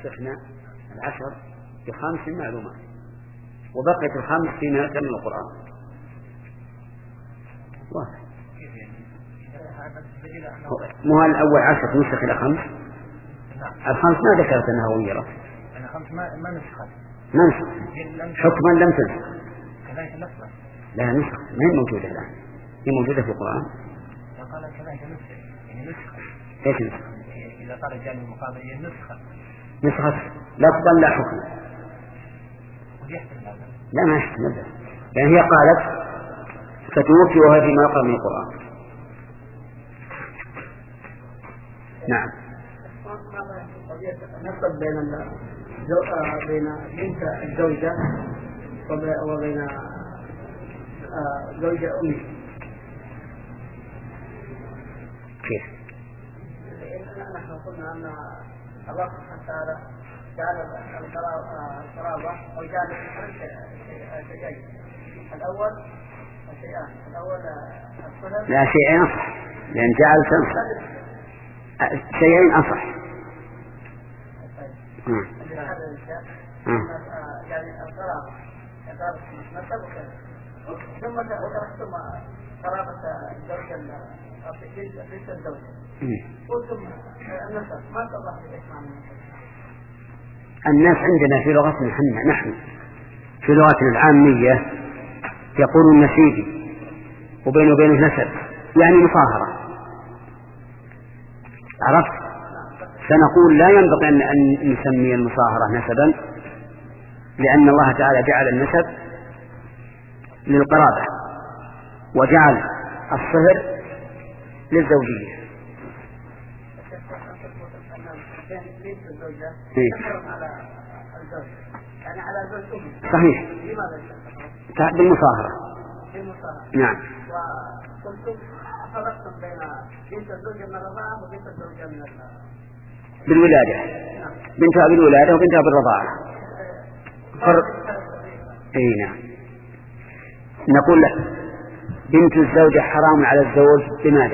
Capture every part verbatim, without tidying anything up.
نسخنا العشر بخمس معلومات وبقيت الخمس فيما يأتي من القرآن. واحد مو الأول عشر نسخ إلى خمس. الخمس ما ذكرت أنها غيرت. الخمس ما ما نسخت. ما نسخ. حكما لم تنسخ. لا نسخ ما هي موجودة الآن. هي موجودة في القرآن. قال كذلك نسخ يعني نسخ. إيش نسخ؟ إذا قال الجانب المقابل هي نسخة. نسخة لفظا لا حكما. لا ما يحتمل لأن يعني هي قالت فتوفي وهي فيما يقرأ من القرآن. نعم. نقصد بين بين بنت الزوجة وبين زوجة أمي. كيف؟ نحن قلنا أن الله سبحانه وتعالى جعل القرابة أو جعل شيئين. الأول الشيئان الأول الصهر. لا شيئين أصح لأن جعل تنصح شيئين أصح. يعني القرابة قرابة نسب وكذا ثم ثم قرابة الزوجة ليس الزوجة ثم النسب ما توضح ليش معنى الناس عندنا في لغتنا نحن في لغتنا العامية يقول النسيبي وبينه وبينه نسب يعني مصاهرة. عرفت؟ سنقول لا ينبغي أن نسمي المصاهرة نسبا لأن الله تعالى جعل النسب للقرابة وجعل الصهر للزوجية. صحيح بالمصاهرة. نعم. وقلتم فرقتم بين بنت الزوجة من الرضاعة وبنت الزوجة من بالولادة. بنتها بالولادة وبنتها بالرضاعة. فرق. اي نعم. نقول لك بنت الزوجة حرام على الزوج بماذا؟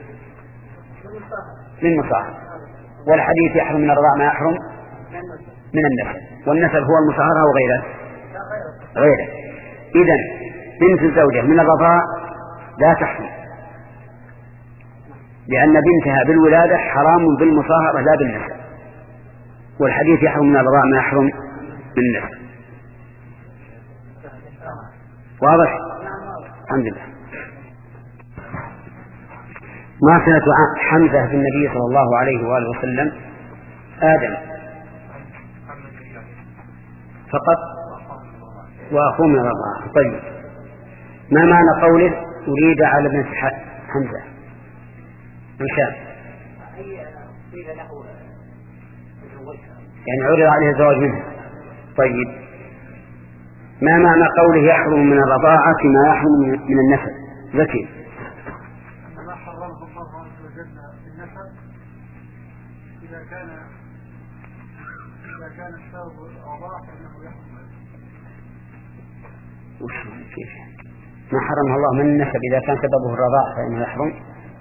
من مصاهرة. والحديث يحرم من الرضاعة ما يحرم من النسب والنسب هو المصاهرة وغيره غيره. إذن بنت الزوجة من الرضاعة لا تحرم لأن بنتها بالولادة حرام بالمصاهرة لا بالنسب والحديث يحرم من الرضاعة ما يحرم من النسب. واضح؟ الحمد لله. ما صلة حمزة في النبي صلى الله عليه وآله وسلم؟ آدم فقط وأخوه من الرضاعة. طيب ما معنى قوله أريد على ابنة حمزة؟ مشان يعني عرض عليه الزواج منه. طيب ما معنى قوله يحرم من الرضاعة ما يحرم من النسب؟ ذكي ما حرمه الله عز وجل بالنسب إذا كان إذا كان السبب الرضاعة فإنه يحرم. وش كيف ما حرمه الله من النسب إذا كان سببه الرضاعة فإنه يحرم؟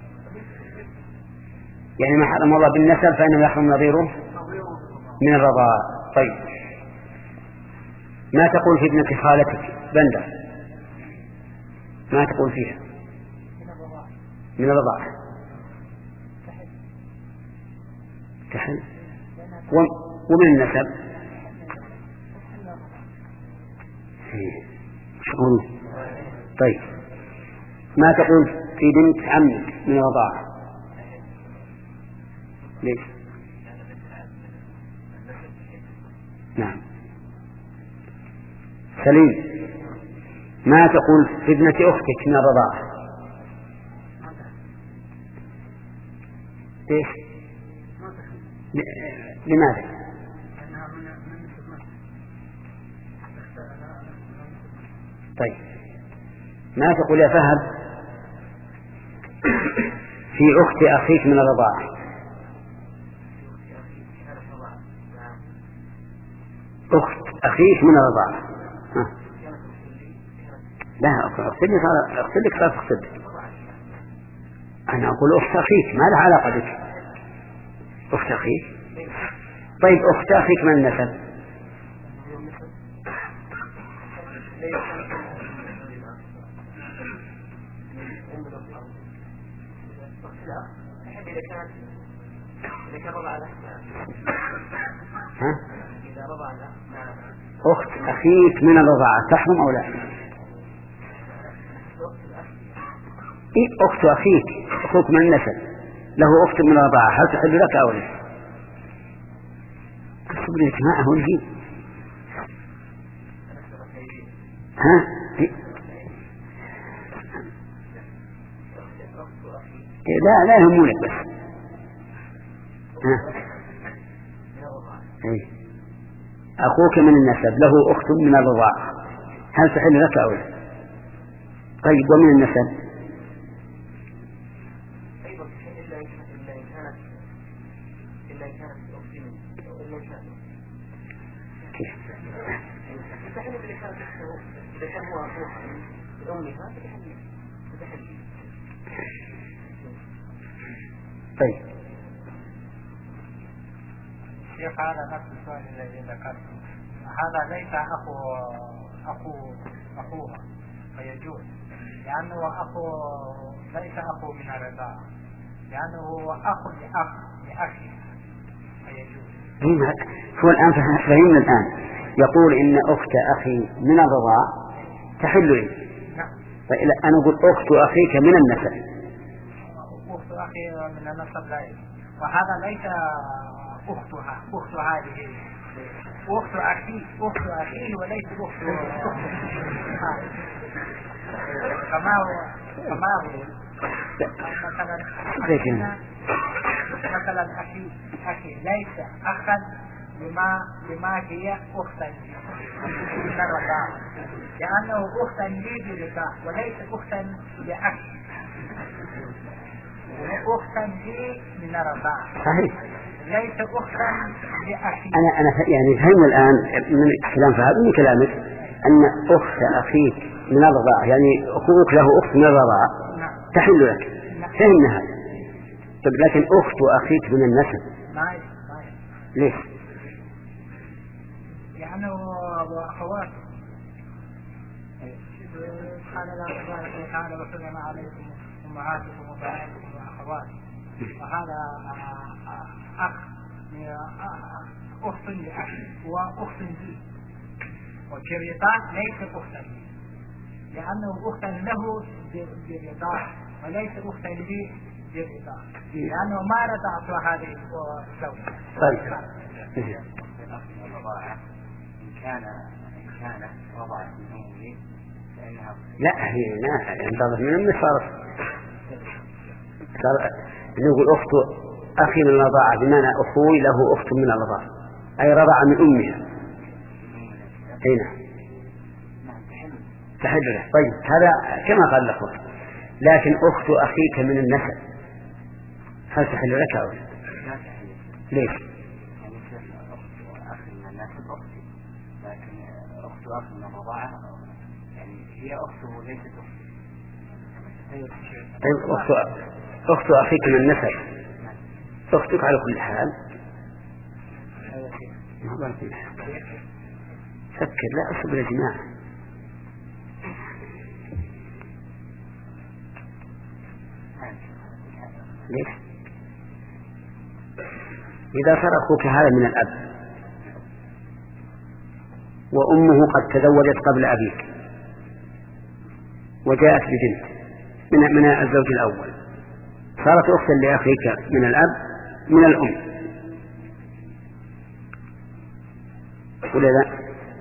يعني ما حرم الله بالنسب فإنه يحرم نظيره من الرضاعة. طيب ما تقول في ابنة خالتك بندر؟ ما تقول فيها؟ من الرضاعة تحل ومن النسب شغل. طيب ما تقول في بنت عمك من الرضاعة؟ ليش؟ نعم سليم. ما تقول في ابنة أختك من الرضاعة؟ ليش؟ لماذا؟ طيب ما تقول يا فهد في أخت أخيك من الرضاعة؟ أخت أخيك من الرضاعة. ها. لا أقصد لك صار أقصد أنا أقول أخت أخيك ما لها علاقة بك. أخت أخيك طيب أخت أخيك من النسب؟ ها؟ أخت أخيك من الرضاعة تحرم أو لا؟ إيه أخت أخيك أخوك من النسب له أخت من الرضاعة هل تحل لك أو لا؟ أصبر لك ما هو الجيل ها؟ لا لا يهمونك بس ها؟ إيه؟ أخوك من النسب له أخت من الرضاعة هل تحل لك أو لا؟ طيب ومن النسب؟ طيب شيخ هذا نفس السؤال الذي ذكرته هذا ليس أخو أخو أخوها فيجوز لأنه أخو ليس أخو من الرضاعة لأنه هو أخو لأخ لأخي فيجوز. هو الآن فهمنا الآن يقول إن أخت أخي من الرضاعة تحل لي. نعم. فإلا أنا أقول أخت أخيك من النسب. أخت أخي من النسب لا يجوز وهذا ليس أختها أخت هذه أخت أخي أخت أخي وليس أخت كما هو كما هو مثلا مثلا أخي أخي ليس أخا لما لما هي أختا من الرضاعة لأنه أختا لي بالرضاعة وليس أختا لأخي أختا لي من الرضاعة صحيح ليس أختا لأخي. أنا أنا يعني فهمنا الآن من كلام فهد من كلامك أن أخت أخيك من الرضاعة يعني أخوك له أخت من الرضاعة تحل لك. فهمنا هذا. طيب لكن أخت أخيك من النسب ما ليش؟ لأنه أخوات قال الله تبارك وتعالى وسلم عليكم أمهاتكم وبناتكم وأخوات وهذا أخ أخت لأخي وأخت لي والرضاعة ليس أختا لي لأنه أختا له بالرضاعة وليس أختا لي بالرضاعة لأنه ما رضعت هذه الزوجة. طيب إن كان إن كان رضعت من أمه فإنها لا هي لا انتظر من أمه صارت صار نقول أخت أخي من الرضاعة بمعنى أخوي له أخت من الرضاعة أي رضع من أمها. هنا تحل له. طيب هذا كما قال الأخوة لكن أخت أخيك من النسب هل تحل لك أو لا؟ ليش؟ أخت أخ من الرضاعة يعني هي أخته ليست أخته. طيب أخت أخت أخيك من النسب أختك على كل حال فكر لا أصبر يا جماعة. ليش؟ إذا صار أخوك هذا من الأب وأمه قد تزوجت قبل أبيك وجاءت ببنت من من الزوج الأول صارت أختا لأخيك من الأب من الأم ولا لا؟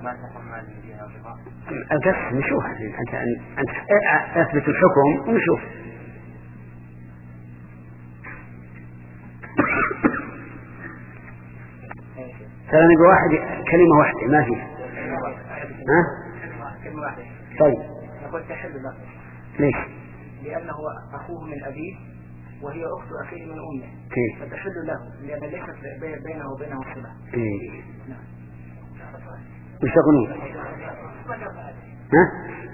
القص نشوف أنت أنت أثبت الحكم ونشوف. ترى نبي واحد كلمة واحدة ما فيها. ها؟ طيب. نقول تحل له. ليش؟ لأنه أخوه من أبيه وهي أخت أخيه من أمه. كيف؟ فتحل له لأن ليست بينه وبينه صلة. إيه. وش تقولون؟ ها؟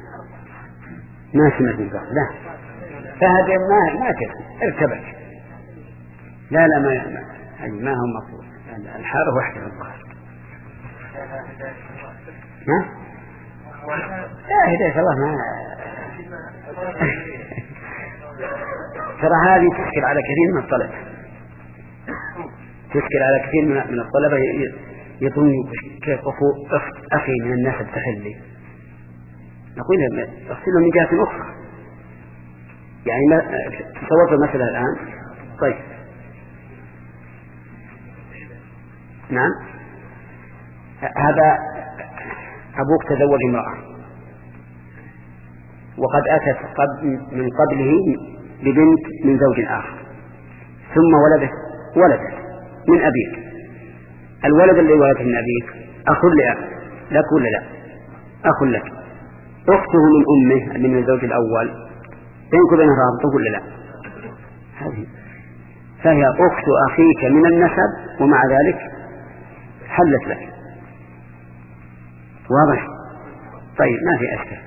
ما سمعت البعض لا. فهذا ما ما كذا ارتبك. لا لا ما ما, ما هم مفروض. الحالة واحدة الظاهر. ها؟ لا هداية الله ما ترى هذه تشكل على كثير من الطلبة، تشكل على كثير من الطلبة يظن كيف أخي من الناس التخلي. نقول أغسله من جهة أخرى، يعني ما تصورت المسألة الآن. طيب نعم، هذا أبوك تزوج امرأة وقد أتت من قبله ببنت من زوج آخر، ثم ولدت ولدت من أبيك. الولد اللي ولدت من أبيك أخ لأب لك ولا لا؟ أخ لك. أخته من أمه اللي من الزوج الأول بينك وبينها رابطة ولا لا؟ هذه فهي أخت أخيك من النسب ومع ذلك حلت لك. واضح؟ طيب ما في أشكال.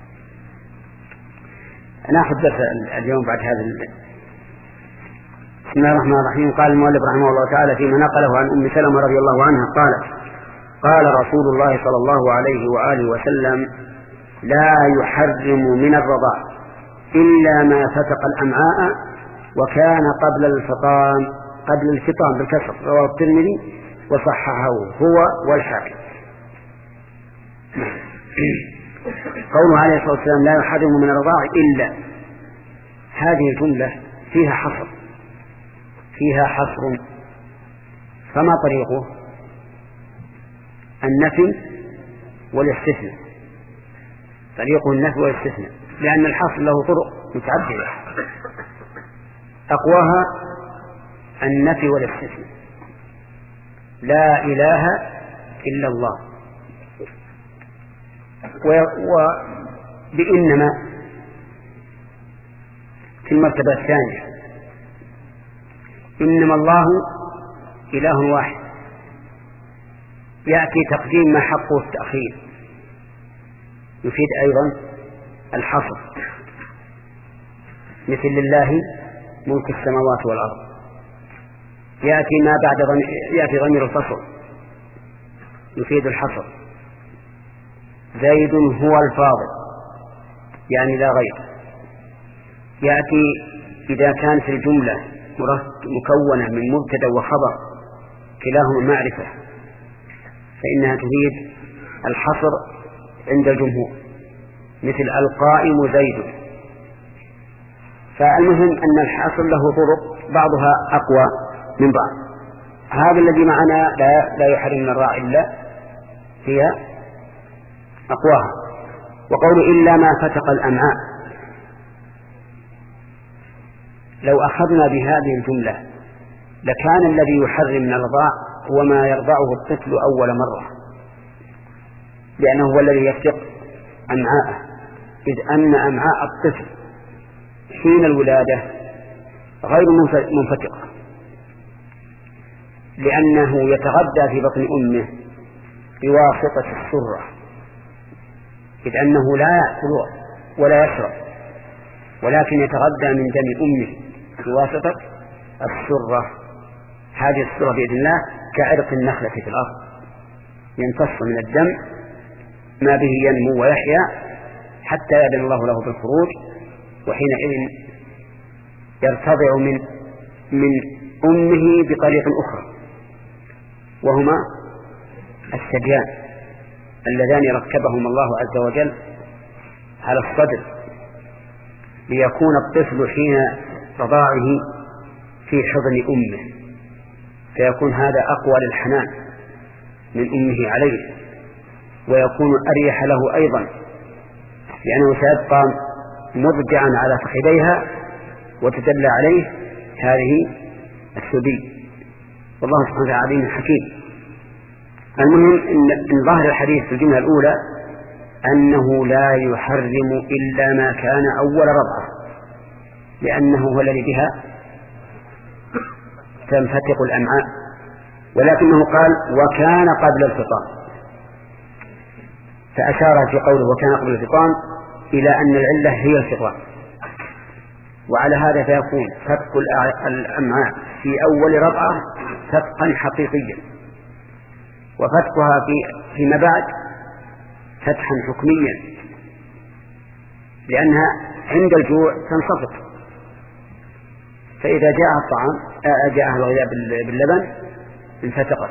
ناخذ درس اليوم بعد هذا. بسم الله الرحمن الرحيم. قال المؤلف رحمه الله تعالى فيما نقله عن أم سلمة رضي الله عنها قالت: قال رسول الله صلى الله عليه وآله وسلم: لا يحرم من الرضاع إلا ما فتق الأمعاء وكان قبل الفطام قبل الفطام بالكسر. رواه الترمذي وصححه هو والحاكم. قوله عليه الصلاة والسلام: لا يحرم من الرضاع إلا، هذه الجملة فيها حصر فيها حصر فما طريقه؟ النفي والاستثناء. طريقه النفي والاستثناء، لأن الحصر له طرق متعددة، أقواها النفي والاستثناء. لا إله إلا الله، وبإنما في المرتبة الثانية. إنما الله إله واحد، يأتي تقديم ما حقه التأخير، يفيد أيضا الحصر، مثل لله ملك السماوات والأرض. يأتي ما بعد ضمير، يأتي ضمير الفصل يفيد الحصر. زيد هو الفاضل، يعني لا غير. يأتي إذا كانت الجملة مكونة من مبتدأ وخبر كلاهما معرفة فإنها تفيد الحصر عند الجمهور، مثل القائم زيد. فالمهم أن الحصر له طرق بعضها أقوى من بعض. هذا الذي معنا لا, لا يحرم من الراعي إلا هي أقواها. وقول إلا ما فتق الأمعاء، لو أخذنا بهذه الجملة لكان الذي يحرم من الرضاع هو ما يرضعه الطفل أول مرة، لأنه هو الذي يفتق أمعاءه، إذ أن أمعاء الطفل حين الولادة غير منفتقة، لأنه يتغذى في بطن أمه بواسطة السرة، إذ أنه لا يأكل ولا يشرب ولكن يتغذى من دم أمه بواسطة السرة. هذه السرة بإذن الله كعرق النخلة في الأرض، يمتص من الدم ما به ينمو ويحيا حتى يأذن الله له بالخروج، وحينئذ يرتضع من من أمه بطريق أخرى، وهما الثديان اللذان ركبهما الله عز وجل على الصدر ليكون الطفل حين رضاعه في حضن أمه، فيكون هذا أقوى للحنان من أمه عليه، ويكون أريح له أيضا، لأنه سيبقى مرجعا على فخذيها وتدلى عليه هذه الثدي. والله سبحانه وتعالى عليم حكيم. المهم إن ظاهر الحديث في الجملة الأولى أنه لا يحرم إلا ما كان أول رضعه، لأنه هو الذي بها تنفتق الأمعاء، ولكنه قال وكان قبل الفطام، فأشار في قوله وكان قبل الفطام إلى أن العلة هي الفطام، وعلى هذا فيكون فتق الأمعاء في أول رضعة فتقا حقيقيا، وفتقها في فيما بعد فتحا حكميا، لأنها عند الجوع تنصفط، فإذا جاء الطعام جاء الغذاء باللبن انفتقت.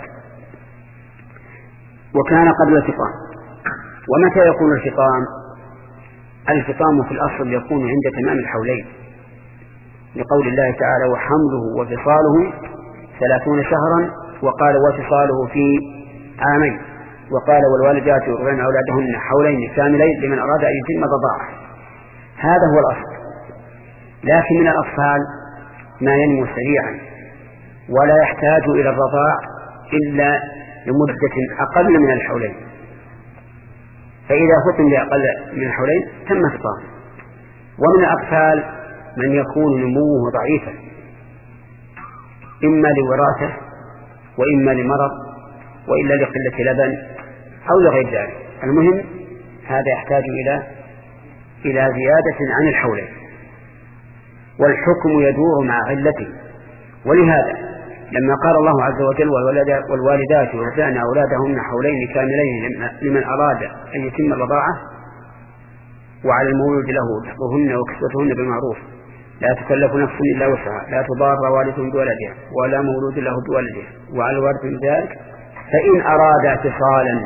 وكان قبل الفطام. ومتى يكون الفطام؟ الفطام في الأصل يكون عند تمام الحولين، لقول الله تعالى وحمله وفصاله ثلاثون شهرا، وقال وفصاله في عامين، وقال والوالدات يرضعن أولادهن حولين كاملين لمن أراد أن يتم الرضاعة. هذا هو الأصل. لكن من الأطفال ما ينمو سريعا ولا يحتاج إلى الرضاع إلا لمدة أقل من الحولين، فإذا فطم لأقل من الحولين تم فطامه. ومن الأطفال من يكون نموه ضعيفا إما لوراثة وإما لمرض وإلا لقلة لبن أو لغير ذلك. المهم هذا يحتاج إلى إلى زيادة عن الحولين، والحكم يدور مع علته. ولهذا لما قال الله عز وجل والوالدات يرضعن أولادهن حولين كاملين لمن أراد أن يتم الرضاعة، وعلى المولود له رزقهن وكسوتهن بالمعروف لا تكلف نفس إلا وسعها لا تضار والد بولدها ولا مولود له بولده وعلى الوارث من ذلك فإن أراد اتصالا،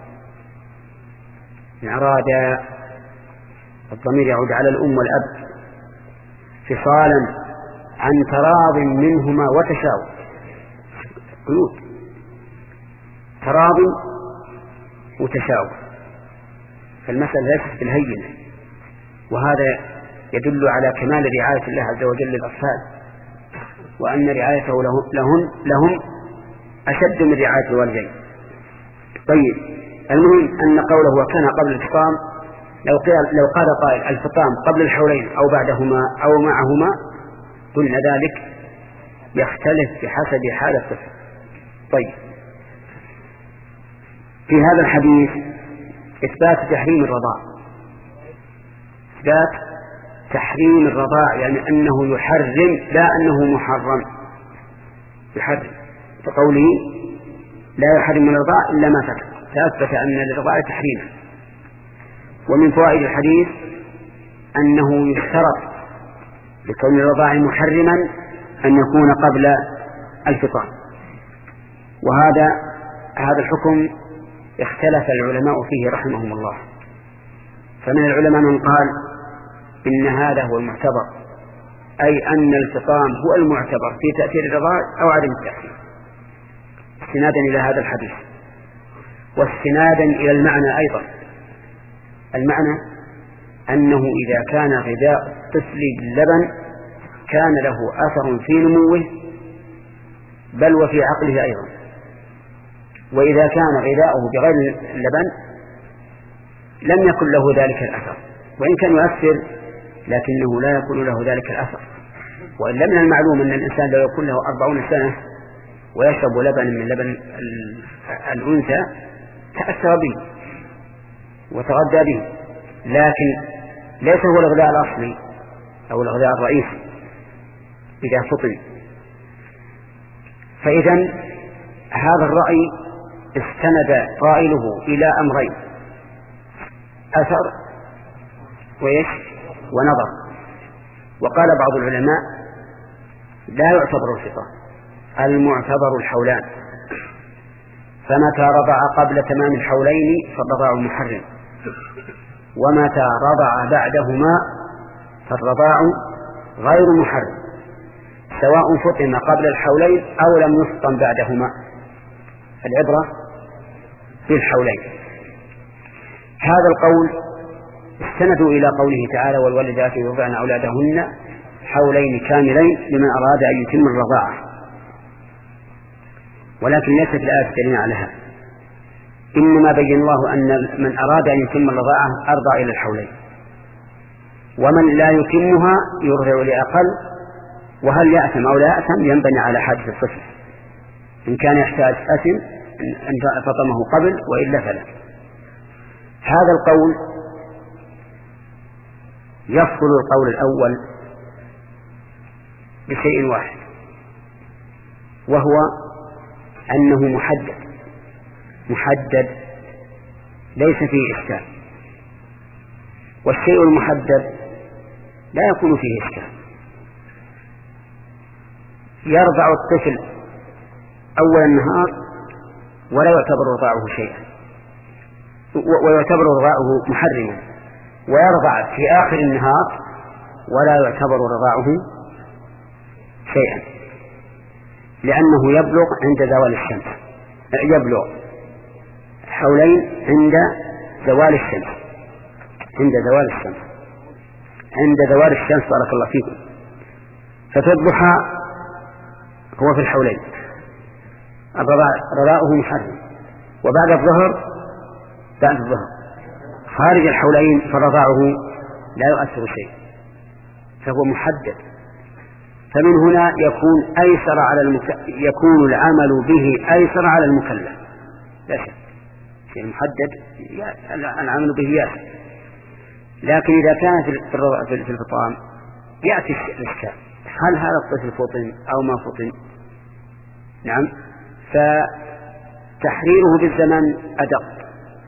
إن أراد الضمير يعود على الأم والأب فصالا عن تراض منهما وتشاور، قيود تراض وتشاور، فالمسألة ليست بالهينة. وهذا يدل على كمال رعاية الله عز وجل للأطفال، وأن رعايته لهم, لهم أشد من رعاية الوالدين. طيب، المهم أن قوله وكان قبل الفطام، لو لو قال قائل الفطام قبل الحولين أو بعدهما أو معهما قلنا ذلك يختلف بحسب حال الطفل. طيب، في هذا الحديث إثبات تحريم الرضاع، إثبات تحريم الرضاع، يعني أنه يحرم لا أنه محرم، يحرم، فقوله لا يحرم الرضاع إلا ما فتح، فأثبت أن للرضاع تحريما. ومن فوائد الحديث أنه يشترط لكون الرضاع محرما أن يكون قبل الفطام، وهذا هذا الحكم اختلف العلماء فيه رحمهم الله. فمن العلماء من قال إن هذا هو المعتبر، أي أن الفطام هو المعتبر في تأثير الرضاع أو عدم التأثير، استنادا إلى هذا الحديث واستنادا إلى المعنى أيضا. المعنى أنه إذا كان غذاء الطفل باللبن كان له أثر في نموه بل وفي عقله أيضا، وإذا كان غذاؤه بغير اللبن لم يكن له ذلك الأثر، وإن كان يؤثر لكنه لا يكون له ذلك الأثر. وإلا من المعلوم أن الإنسان لو يكون له أربعون سنة ويشرب لبن من لبن الأنثى تأثر به وتغذى به، لكن ليس هو الغذاء الأصلي أو الغذاء الرئيسي إذا فطن. فإذا هذا الرأي استند قائله إلى أمرين: أثر وإيش ونظر. وقال بعض العلماء لا يعتبر الفطام، المعتبر الحولان، فمتى رضع قبل تمام الحولين فالرضاع محرم، ومتى رضع بعدهما فالرضاع غير محرم، سواء فطم قبل الحولين أو لم يفطم بعدهما، العبرة بالحولين. هذا القول استندوا إلى قوله تعالى والوالدات يرضعن أولادهن حولين كاملين لمن أراد أن يتم الرضاعة، ولكن ليست الآية دليلا على هذا، إنما بين الله أن من أراد أن يتم الرضاعة أرضع إلى الحولين، ومن لا يتمها يرضع لأقل، وهل يأثم أو لا يأثم ينبني على حادث الطفل، إن كان يحتاج أثم أن فطمه قبل وإلا فلا. هذا القول يفصل القول الأول بشيء واحد، وهو أنه محدد محدد ليس فيه إشكال، والشيء المحدد لا يكون فيه إشكال. يرضع الطفل أول النهار ولا يعتبر رضاعه شيئا، ويعتبر رضاعه محرما، ويرضع في آخر النهار ولا يعتبر رضاعه شيئا، لأنه يبلغ عند زوال الشمس، يبلغ حولين عند زوال الشمس عند زوال الشمس عند زوال الشمس بارك الله فيكم. ففي الضحى هو في الحولين رضاؤه محرم، وبعد الظهر بعد الظهر خارج الحولين فرضاعه لا يؤثر شيء، فهو محدد. فمن هنا يكون أيسر على المك... يكون العمل به أيسر على المكلف، لا شك شيء محدد العمل به ياسر. لكن إذا كان في الفطام يأتي الإشكال، هل هذا الطفل فطن أو ما فطن؟ نعم، فتحريره بالزمن أدق،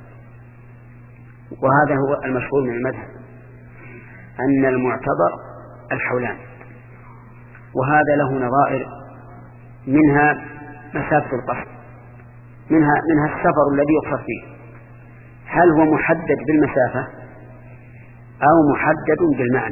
وهذا هو المشهور من المذهب أن المعتبر الحولان، وهذا له نظائر، منها مسافة القصر، منها منها السفر الذي يقصد فيه، هل هو محدد بالمسافة أو محدد بالمعنى؟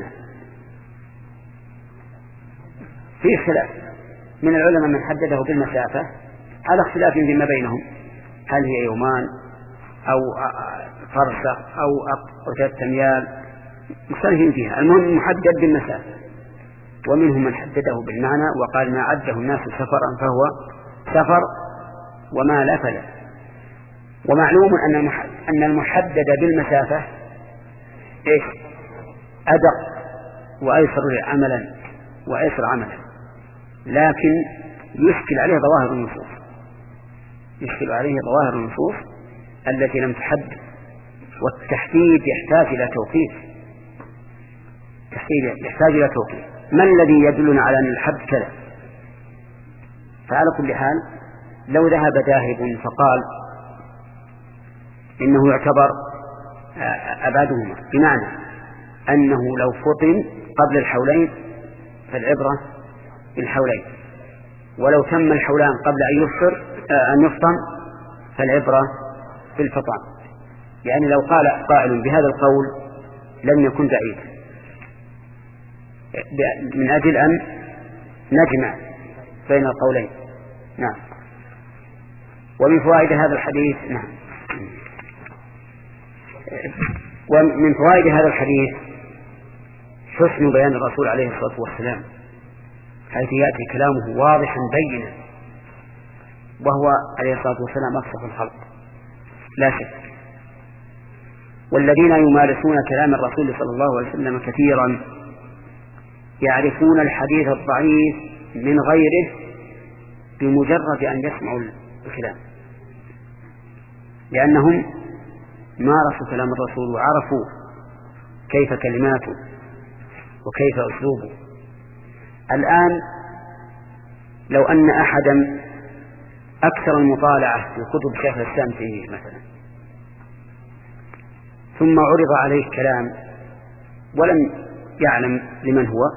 في خلاف من العلماء من حدده بالمسافة على اختلاف فيما بينهم، هل هي يومان أو فرسخ أو ثلاثة أميال، مختلفين فيها، المهم محدد بالمسافة. ومنهم من حدده بالمعنى وقال ما عده الناس سفرا فهو سفر وما لا فلا. ومعلوم أن المحدد بالمسافة إيش؟ أدق وأيسر عملا وأيسر عملا، لكن يشكل عليه ظواهر النصوص يشكل عليه ظواهر النصوص التي لم تحدد، والتحديد يحتاج إلى توقيف تحديد يحتاج إلى توقيف ما الذي يدلنا على أن الحد كذا؟ فعلى كل حال لو ذهب ذاهب فقال إنه يعتبر أبعدهما، بمعنى أنه لو فطن قبل الحولين فالعبرة بالحولين، ولو تم الحولان قبل أن يفطر أن يفطن فالعبرة بالفطام. يعني لو قال قائل بهذا القول لم يكن بعيد، من أجل أن نجمع بين القولين. نعم. ومن فوائد هذا الحديث نعم ومن فوائد هذا الحديث حسن بيان الرسول عليه الصلاة والسلام، حيث يأتي كلامه واضحا بينا، وهو عليه الصلاة والسلام أفصح الخلق لا شك. والذين يمارسون كلام الرسول صلى الله عليه وسلم كثيرا يعرفون الحديث الضعيف من غيره بمجرد أن يسمعوا الكلام، لأنهم مارسوا كلام الرسول وعرفوا كيف كلماته وكيف أسلوبه. الآن لو أن أحدا أكثر المطالعة في كتب شيخ الإسلام تيمية مثلا، ثم عرض عليه كلام ولم يعلم لمن هو،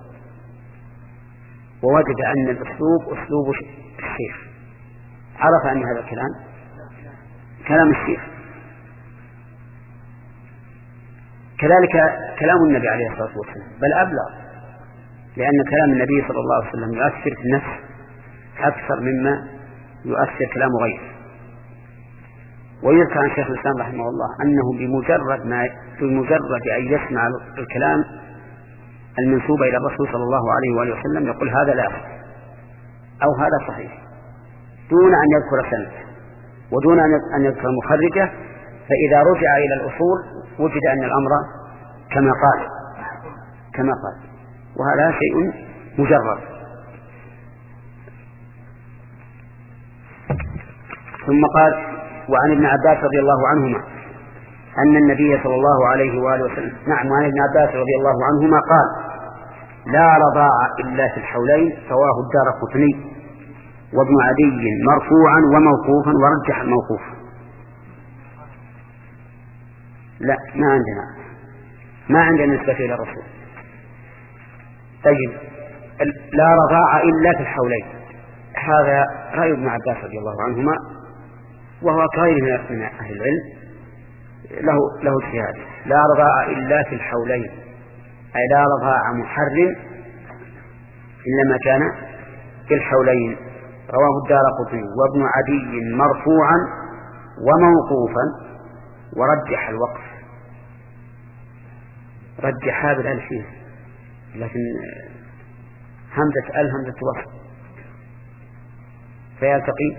ووجد أن الأسلوب أسلوب الشيخ، عرف أن هذا الكلام كلام الشيخ. كذلك كلام النبي عليه الصلاة والسلام بل أبلغ، لأن كلام النبي صلى الله عليه وسلم يؤثر في النفس أكثر مما يؤثر كلام غيره. ويذكر عن شيخ الإسلام رحمه الله أنه بمجرد ما بمجرد أن يسمع الكلام المنسوب إلى الرسول صلى الله عليه وآله وسلم يقول هذا لا أو هذا صحيح، دون أن يذكر سند ودون أن يذكر مخرجه. فإذا رجع إلى الأصول وجد أن الأمر كما قال كما قال وهذا شيء مجرد. ثم قال وعن ابن عباس رضي الله عنهما أن النبي صلى الله عليه وآله وسلم نعم وعن ابن عباس رضي الله عنهما قال لا رضاع إلا في الحولين، رواه الدارقطني. وابن عدي مرفوعا وموقوفا ورجح الموقوف. لا ما عندنا ما عندنا نسبة إلى الرسول. طيب لا رضاع إلا في الحولين، هذا رأي ابن عباس رضي الله عنهما، وهو كغيره من أهل العلم له له اجتهاد. لا رضاع إلا في الحولين، أي لا رضاع محرم إلا ما كان في الحولين. رواه الدارقطني وابن عدي مرفوعا وموقوفا ورجح الوقف. رجح هذا الألفين، لكن همزة ال همزة وصل فيلتقي.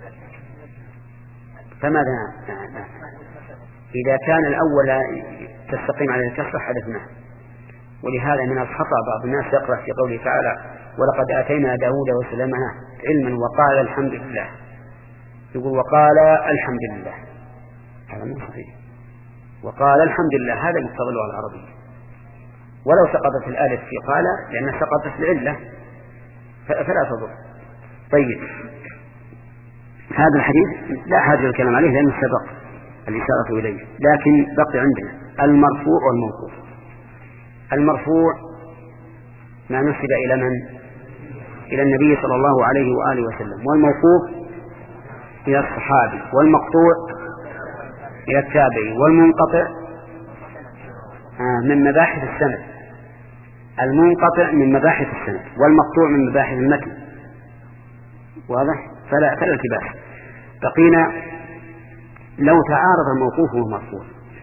فماذا نعم؟ إذا كان الأول تستقيم على الكسر حدثناه. ولهذا من الخطأ بعض الناس يقرأ في قوله تعالى ولقد آتينا داود وسليمان علما وقال الحمد لله، يقول وقال الحمد لله، هذا مو صحيح. وقال الحمد لله هذا مقتضى اللغة العربية، ولو سقطت الألف في قال لأنها سقطت العلة فلا تضر. طيب هذا الحديث لا حاجة الكلام عليه لأنه سبق الإشارة إليه، لكن بقي عندنا المرفوع والموقوف. المرفوع ما نسب إلى من؟ إلى النبي صلى الله عليه وآله وسلم، والموقوف إلى الصحابي، والمقطوع إلى التابعي، والمنقطع من مباحث السند. المنقطع من مباحث السند والمقطوع من مباحث المتن. واضح؟ فلا فلا التباس. بقينا لو تعارض الموقوف والمرفوع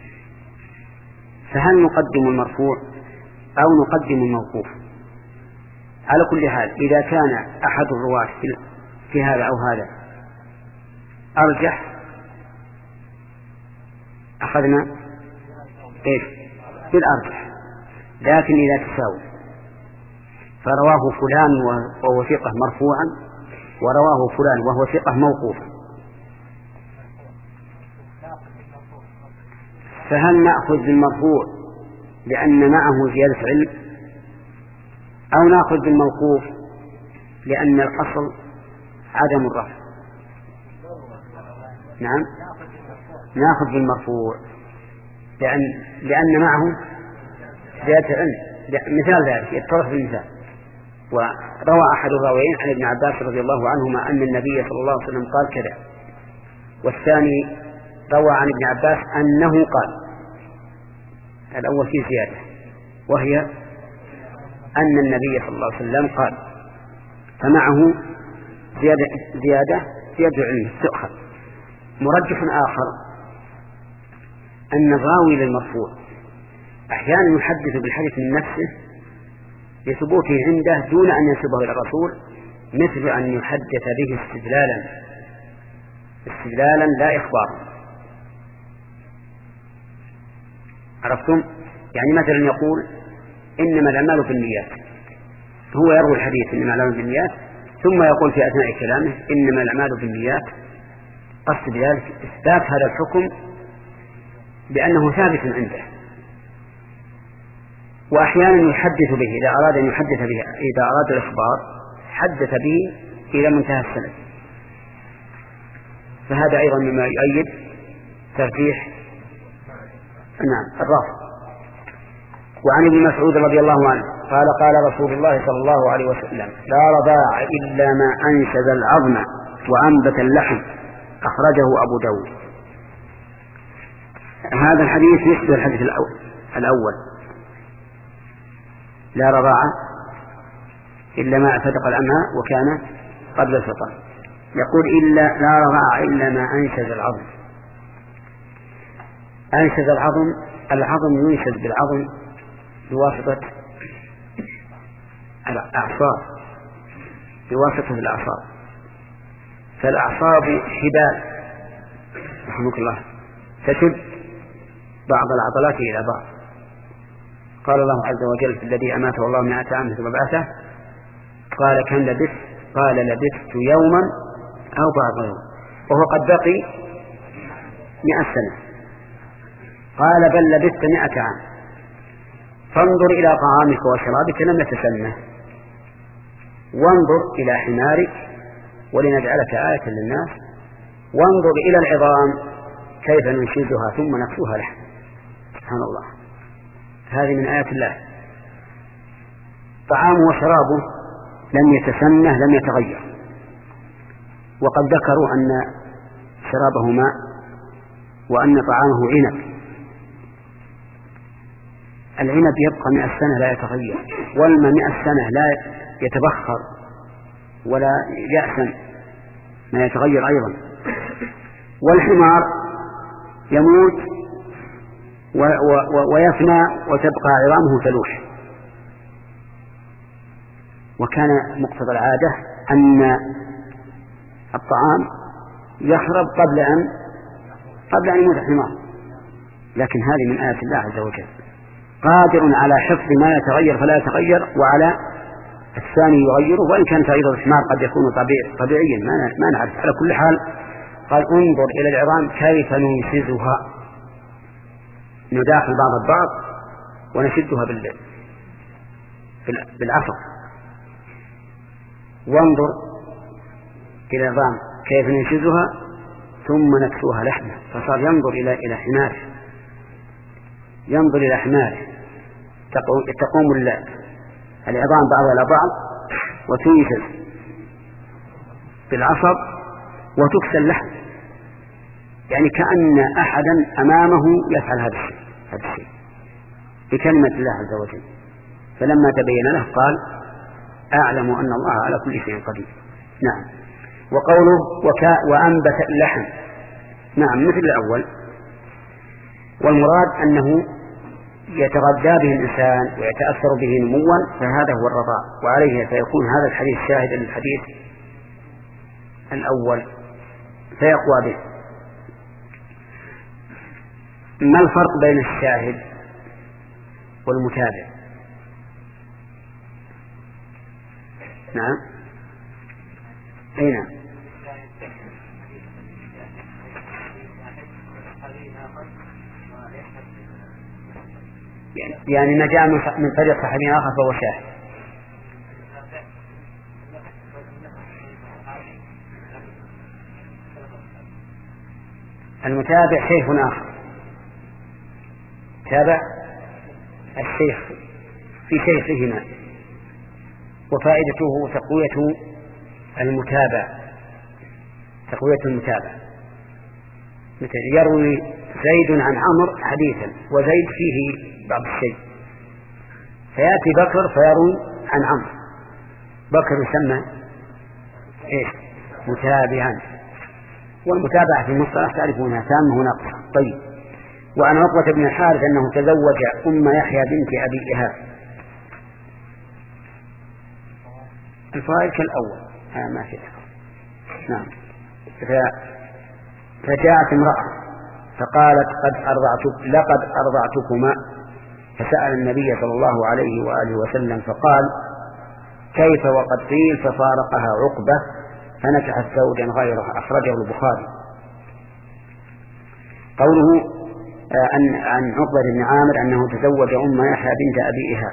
فهل نقدم المرفوع أو نقدم الموقوف؟ على كل حال إذا كان أحد الرواة في هذا أو هذا أرجح أخذنا إيش في الأرجح. لكن إذا تساوي فرواه فلان وهو ثقة مرفوعا ورواه فلان وهو ثقة موقوفا، فهل نأخذ بالمرفوع لأن معه زيادة علم أو نأخذ بالموقوف لأن الأصل عدم الرفع؟ نعم نأخذ بالمرفوع لأن, لأن معه زيادة علم. مثال ذلك يتضح بالمثال. وروى أحد الراويين عن ابن عباس رضي الله عنهما أن النبي صلى الله عليه وسلم قال كذا، والثاني روى عن ابن عباس أنه قال. الأول فيه زيادة وهي أن النبي صلى الله عليه وسلم قال، فمعه زيادة زيادة زيادة علم تؤخذ. مرجح آخر أن الراوي للمرفوع أحيانا يحدث بالحديث من نفسه لثبوته عنده دون أن ينسبه إلى الرسول، مثل أن يحدث به استدلالا استدلالا لا إخبارا. عرفتم؟ يعني مثلا يقول إنما الأعمال بالنيات، هو يروي الحديث إنما الأعمال بالنيات، ثم يقول في أثناء كلامه إنما الأعمال بالنيات، قصد بذلك إثبات هذا الحكم بأنه ثابت عنده. وأحيانا يحدث به إذا أراد أن يحدث به، إذا أراد الإخبار حدث به إلى منتهى السند. فهذا أيضا مما يؤيد ترجيح نعم الرافع. وعن ابن مسعود رضي الله عنه قال قال رسول الله صلى الله عليه وسلم لا رضاع إلا ما أنشز العظم وأنبت اللحم، أخرجه أبو داود. هذا الحديث يشبه الحديث الأول, الأول لا رضاع إلا ما فتق الأمعاء وكان قبل الفطر. يقول إلا لا رضاع إلا ما أنشز العظم. أنشز العظم، العظم ينشز بالعظم بواسطة الأعصاب، بواسطة الأعصاب. فالأعصاب حبال رحمك الله تشد بعض العضلات إلى بعض. قال الله عز وجل في الذي أماته الله مئة عام ثم بعثه قال كم لبثت؟ قال لبثت يوما أو بعض يوم، وهو قد بقي مئة سنة. قال بل لبثت مئة عام. فانظر إلى طعامك وشرابك لم يتسنه، وانظر إلى حمارك ولنجعلك آية للناس وانظر إلى العظام كيف ننشزها ثم نكسوها لحم. سبحان الله، هذه من آيات الله. طعامه وشرابه لم يتسنه لم يتغير، وقد ذكروا أن شرابه ماء وأن طعامه عنب. العنب يبقى مئة سنة لا يتغير، والماء مئة سنة لا يتبخر ولا يأسن، ما يتغير أيضا. والحمار يموت و و ويفنى وتبقى عظامه تلوح. وكان مقتضى العادة أن الطعام يخرب قبل أن قبل أن يموت الحمار، لكن هذه من آيات الله عز وجل، قادر على حفظ ما يتغير فلا يتغير، وعلى الثاني يغيره، وإن كان تغيير الحمار قد يكون طبيعيا ما نعرف. على كل حال قال انظر إلى العظام كيف ننشزها، نداخل بعض البعض ونشدها بالعصا. وانظر إلى العظام كيف ننشزها ثم نكسوها لحمة. فصار ينظر إلى إلى حماره، ينظر إلى حماره تقوم العظام بعضها إلى بعض وتنشز بالعصب وتكسى اللحم، يعني كأن أحدا أمامه يفعل هذا الشيء هذا الشيء بكلمة الله عز وجل. فلما تبين له قال أعلم أن الله على كل شيء قدير. نعم. وقوله وكا وأنبت اللحم، نعم مثل الأول. والمراد أنه يتغذى به الإنسان ويتأثر به نموا، فهذا هو الرضاع، وعليه فيكون هذا الحديث شاهدا للحديث الأول فيقوى به. ما الفرق بين الشاهد والمتابع؟ نعم أي نعم. يعني ما جاء من طريق صحابي آخر فهو شاهد. المتابع شيخ آخر، تابع الشيخ في شيخهما، وفائدته تقوية المتابع تقوية المتابع مثل يروي زيد عن عمرو حديثا وزيد فيه بعض الشيء، فيأتي بكر فيروي عن عمرو، بكر يسمى إيش؟ متابعا. والمتابعة في المصطلح تعرفونها تامة وناقصة. طيب. وعن عقبة بن الحارث أنه تزوج أم يحيى بنت أبي إيهاب. الفائد كالأول آه ما في. نعم. فجاءت امرأة فقالت قد أرضعتك لقد أرضعتكما، فسأل النبي صلى الله عليه وآله وسلم فقال كيف وقد قيل ففارقها عقبة فنكحت زوجا غيره، أخرجه البخاري. قوله عن عن عقبة بن عامر أنه تزوج أم يحيى بنت أبي إيهاب،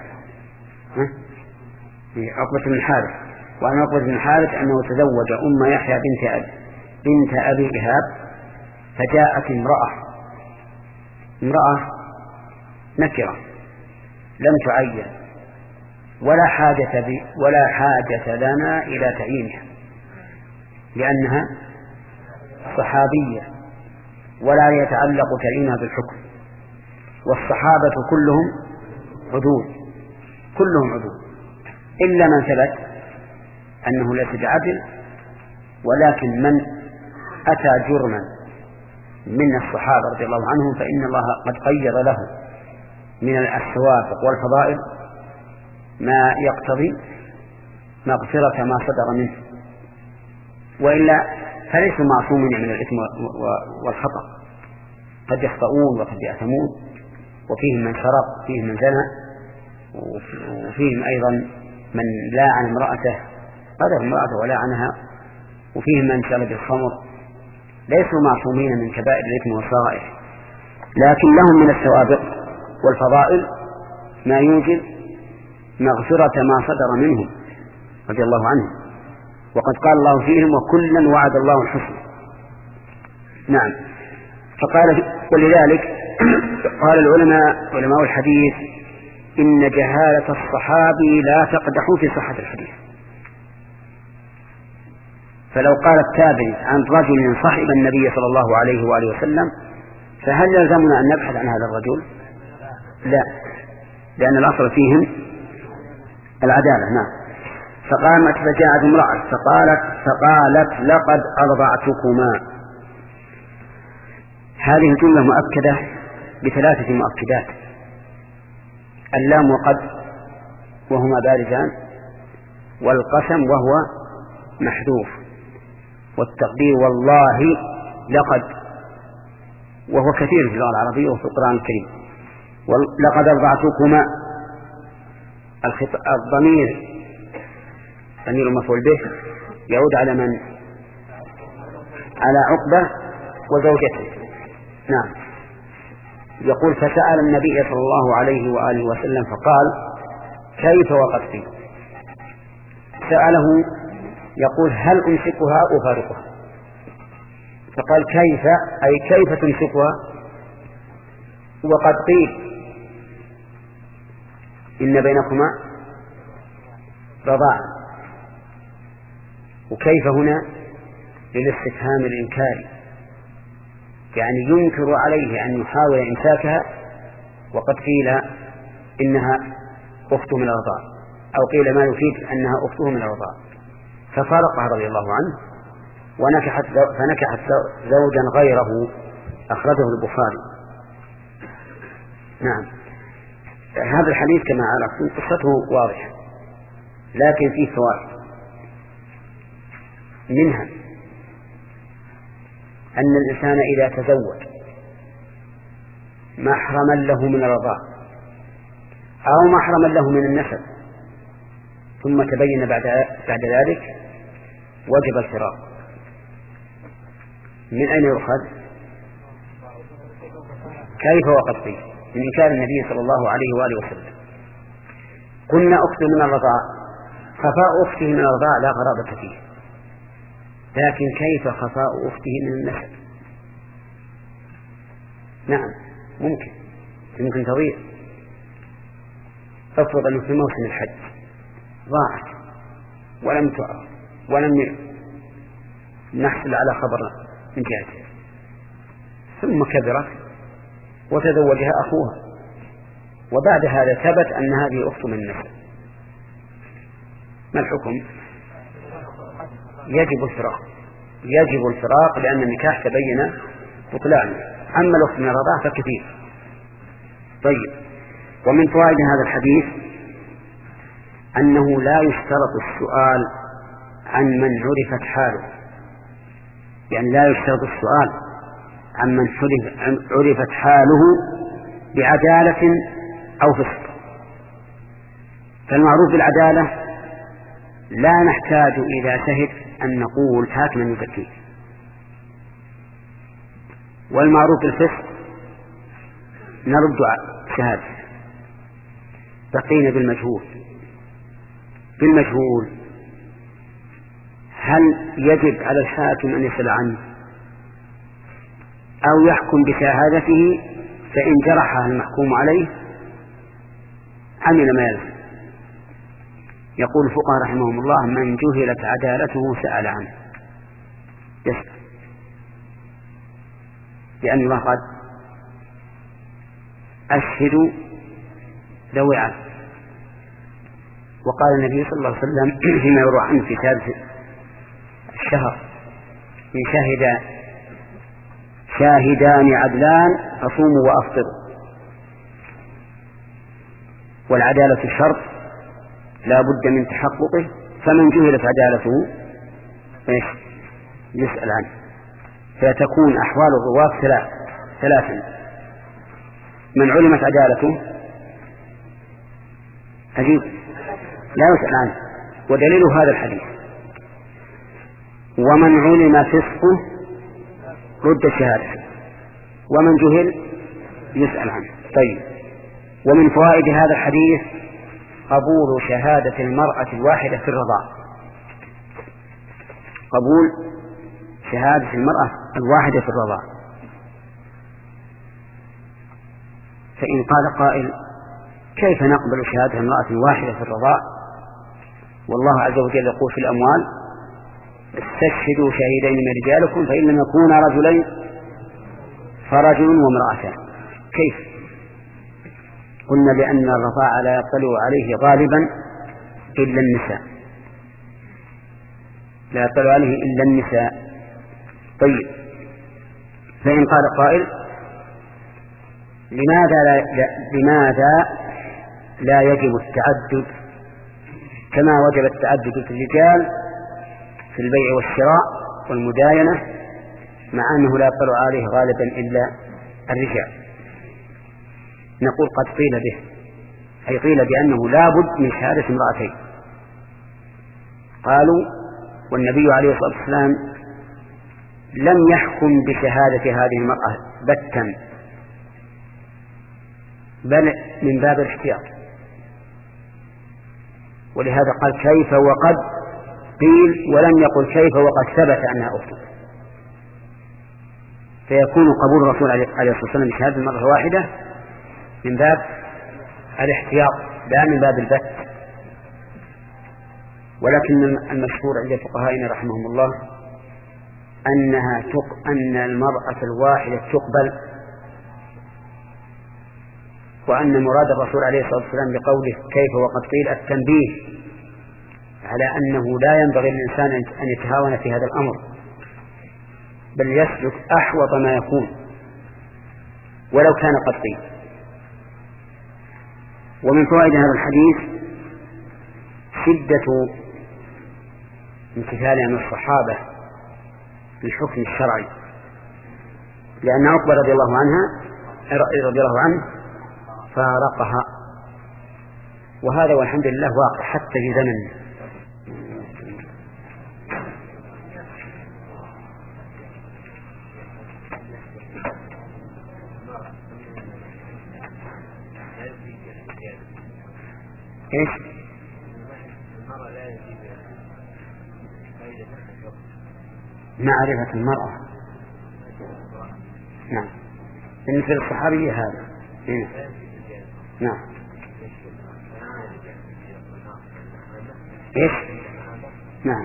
عقبة بن الحارث. وعن عقبة بن الحارث أنه تزوج أم يحيى بنت أبي بنت أبي إيهاب. فجاءت امرأة امرأة نكرة لم تعين ولا حاجة بي ولا حاجة لنا إلى تعيينها لأنها صحابية ولا يتعلق تعيينها بالحكم، والصحابة كلهم عدول كلهم عدول إلا من ثبت أنه ليس بعدل، ولكن من أتى جرما من الصحابة رضي الله عنهم فإن الله قد قيض له من السوابق والفضائل ما يقتضي مغفرة ما صدر منه، وإلا فليسوا معصومين من الإثم والخطأ، قد يخطئون وقد يأثمون، وفيهم من سرق وفيهم من زنى وفيهم أيضا من لاعن امرأته قدر امرأته ولاعنها، وفيهم من شرب الخمر. ليسوا معصومين من كبائر الإثم والصغائر، لكن لهم من السوابق والفضائل ما يوجب مغفرة ما صدر منهم رضي الله عنهم. وقد قال الله فيهم وكلا وعد الله الحسنى. نعم. فقال ولذلك قال العلماء علماء الحديث إن جهالة الصحابي لا تقدح في صحة الحديث. فلو قال التابعي عن رجل صحب النبي صلى الله عليه وآله وسلم فهل يلزمنا أن نبحث عن هذا الرجل؟ لا، لأن الأصل فيهم العدالة. نعم. فقامت فجاءت امرأة فقالت فقالت لقد أرضعتكما. هذه الجملة مؤكدة بثلاثة مؤكدات: اللام وقد وهما بارزان، والقسم وهو محذوف، والتقدير والله لقد وهو كثير في اللغة العربية وفي القرآن الكريم. لقد أرضعتكما الضمير ضمير المفعول به يعود على من؟ على عقبة وزوجته. نعم. يقول فسأل النبي صلى الله عليه وآله وسلم فقال كيف وقد فيه. سأله يقول هل أمسكها أو أفارقها؟ فقال كيف أي كيف تمسكها؟ وقد قيل إن بينكما رضاعا. وكيف هنا للاستفهام الإنكاري، يعني ينكر عليه أن يحاول إمساكها، وقد قيل إنها أخته من الرضاع، أو قيل ما يفيد أنها أخته من الرضاع، ففارقها رضي الله عنه ونكحت فنكحت زوجا غيره، أخرجه البخاري. نعم. هذا الحديث كما عرفتم قصته واضحة، لكن فيه فوائد. منها أن الإنسان إذا تزوج محرما له من الرضاع أو محرما له من النسب ثم تبين بعد بعد ذلك وجب الفراق. من أين يؤخذ؟ كيف وقد قيل من إنكار النبي صلى الله عليه وآله وسلم. قلنا أخته من الرضاع، خفاء أخته من الرضاع لا غرابة فيه، لكن كيف خفاء أخته من النسب؟ نعم ممكن ممكن تضيع. افرض أنه في موسم الحج ضاعت ولم تعرف ولم نحصل على خبر من جهتها، ثم كبرت وتزوجها أخوها، وبعد هذا ثبت أن هذه أخت من النسب، ما الحكم؟ يجب الفراق. يجب الفراق لأن النكاح تبين بطلانه. أما الأخت من الرضاع فكثير. طيب. ومن فوائد هذا الحديث أنه لا يشترط السؤال عن من عرفت حاله، يعني لا يشترط السؤال عن من عرفت حاله بعدالة أو فسق. فالمعروف بالعدالة لا نحتاج إذا شهد أن نقول هات من يزكيه، والمعروف بالفسق نرد شهادة. بقينا بالمجهول. بالمجهول هل يجب على الحاكم أن يسأل عنه أو يحكم بشهادته، فإن جرحها المحكوم عليه عمل ما يلزم. يقول الفقهاء رحمهم الله من جهلت عدالته سأل عنه، يسأل، لأن الله قد أشهدوا ذوي عدل. وقال النبي صلى الله عليه وسلم فيما يروى عنه في ثالث الشهر من شهد شاهدان عدلان فصوموا وأفطروا. والعدالة شرط لا بد من تحققه، فمن جهلت عدالته إيش يسأل عنه. فتكون أحوال الرواة ثلاث ثلاثا: من علمت عدالته أجيب لا يسأل عنه، ودليل هذا الحديث. ومن علم فسقه رد شهادته، ومن جهل يسأل عنه. طيب. ومن فوائد هذا الحديث قبول شهادة المرأة الواحدة في الرضاع، قبول شهادة المرأة الواحدة في الرضاع. فإن قال قائل كيف نقبل شهادة المرأة الواحدة في الرضاع والله عز وجل يقول في الأموال استشهدوا شهيدين من رجالكم فإن لم يكونا رجلين فرجل وامرأتان، كيف؟ قلنا لأن الرضاع لا يطلع عليه غالبا إلا النساء، لا يطلع عليه إلا النساء. طيب، فإن قال قائل لماذا لا, لماذا لا يجب التعدد كما وجب التعدد في الرجال في البيع والشراء والمداينة مع أنه لا يطلع عليه غالبا إلا الرجال؟ نقول قد قيل به، أي قيل بأنه لا بد من شهادة امرأتين. قالوا والنبي عليه الصلاة والسلام لم يحكم بشهادة هذه المرأة بتا، بل من باب الاحتياط، ولهذا قال كيف وقد قيل، ولم يقل كيف وقد ثبت أنها أخته. فيكون قبول الرسول عليه الصلاة والسلام بشهادة المرأة واحدة من باب الاحتياط لا من باب البت. ولكن المشهور عند فقهائنا رحمهم الله أنها تق... أن المرأة الواحدة تقبل، وأن مراد الرسول عليه الصلاة والسلام بقوله كيف وقد قيل التنبيه على أنه لا ينبغي للإنسان أن يتهاون في هذا الأمر، بل يسلك أحوط ما يكون ولو كان قد قيل. ومن فوائد هذا الحديث شدة امتثال من الصحابة للحكم الشرعي، لأن عقبة رضي الله عنها رضي الله عنه فارقها، وهذا والحمد لله واقع حتى في زمن. ايش؟ معرفة المرأة. نعم، بالنسبة للصحابية هذا. إيه؟ نعم. ايش؟ نعم.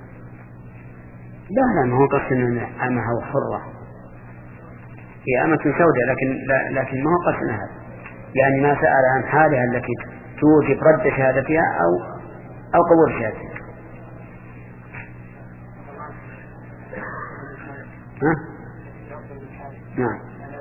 لا لا ما هو قصد ان امها وحرة، هي امة سوداء، لكن لا لكن ما هو قصد هذا، يعني ما سأل عن حالها التي توجب رد شهادتها او او قبول شهادتها. ها؟ نعم.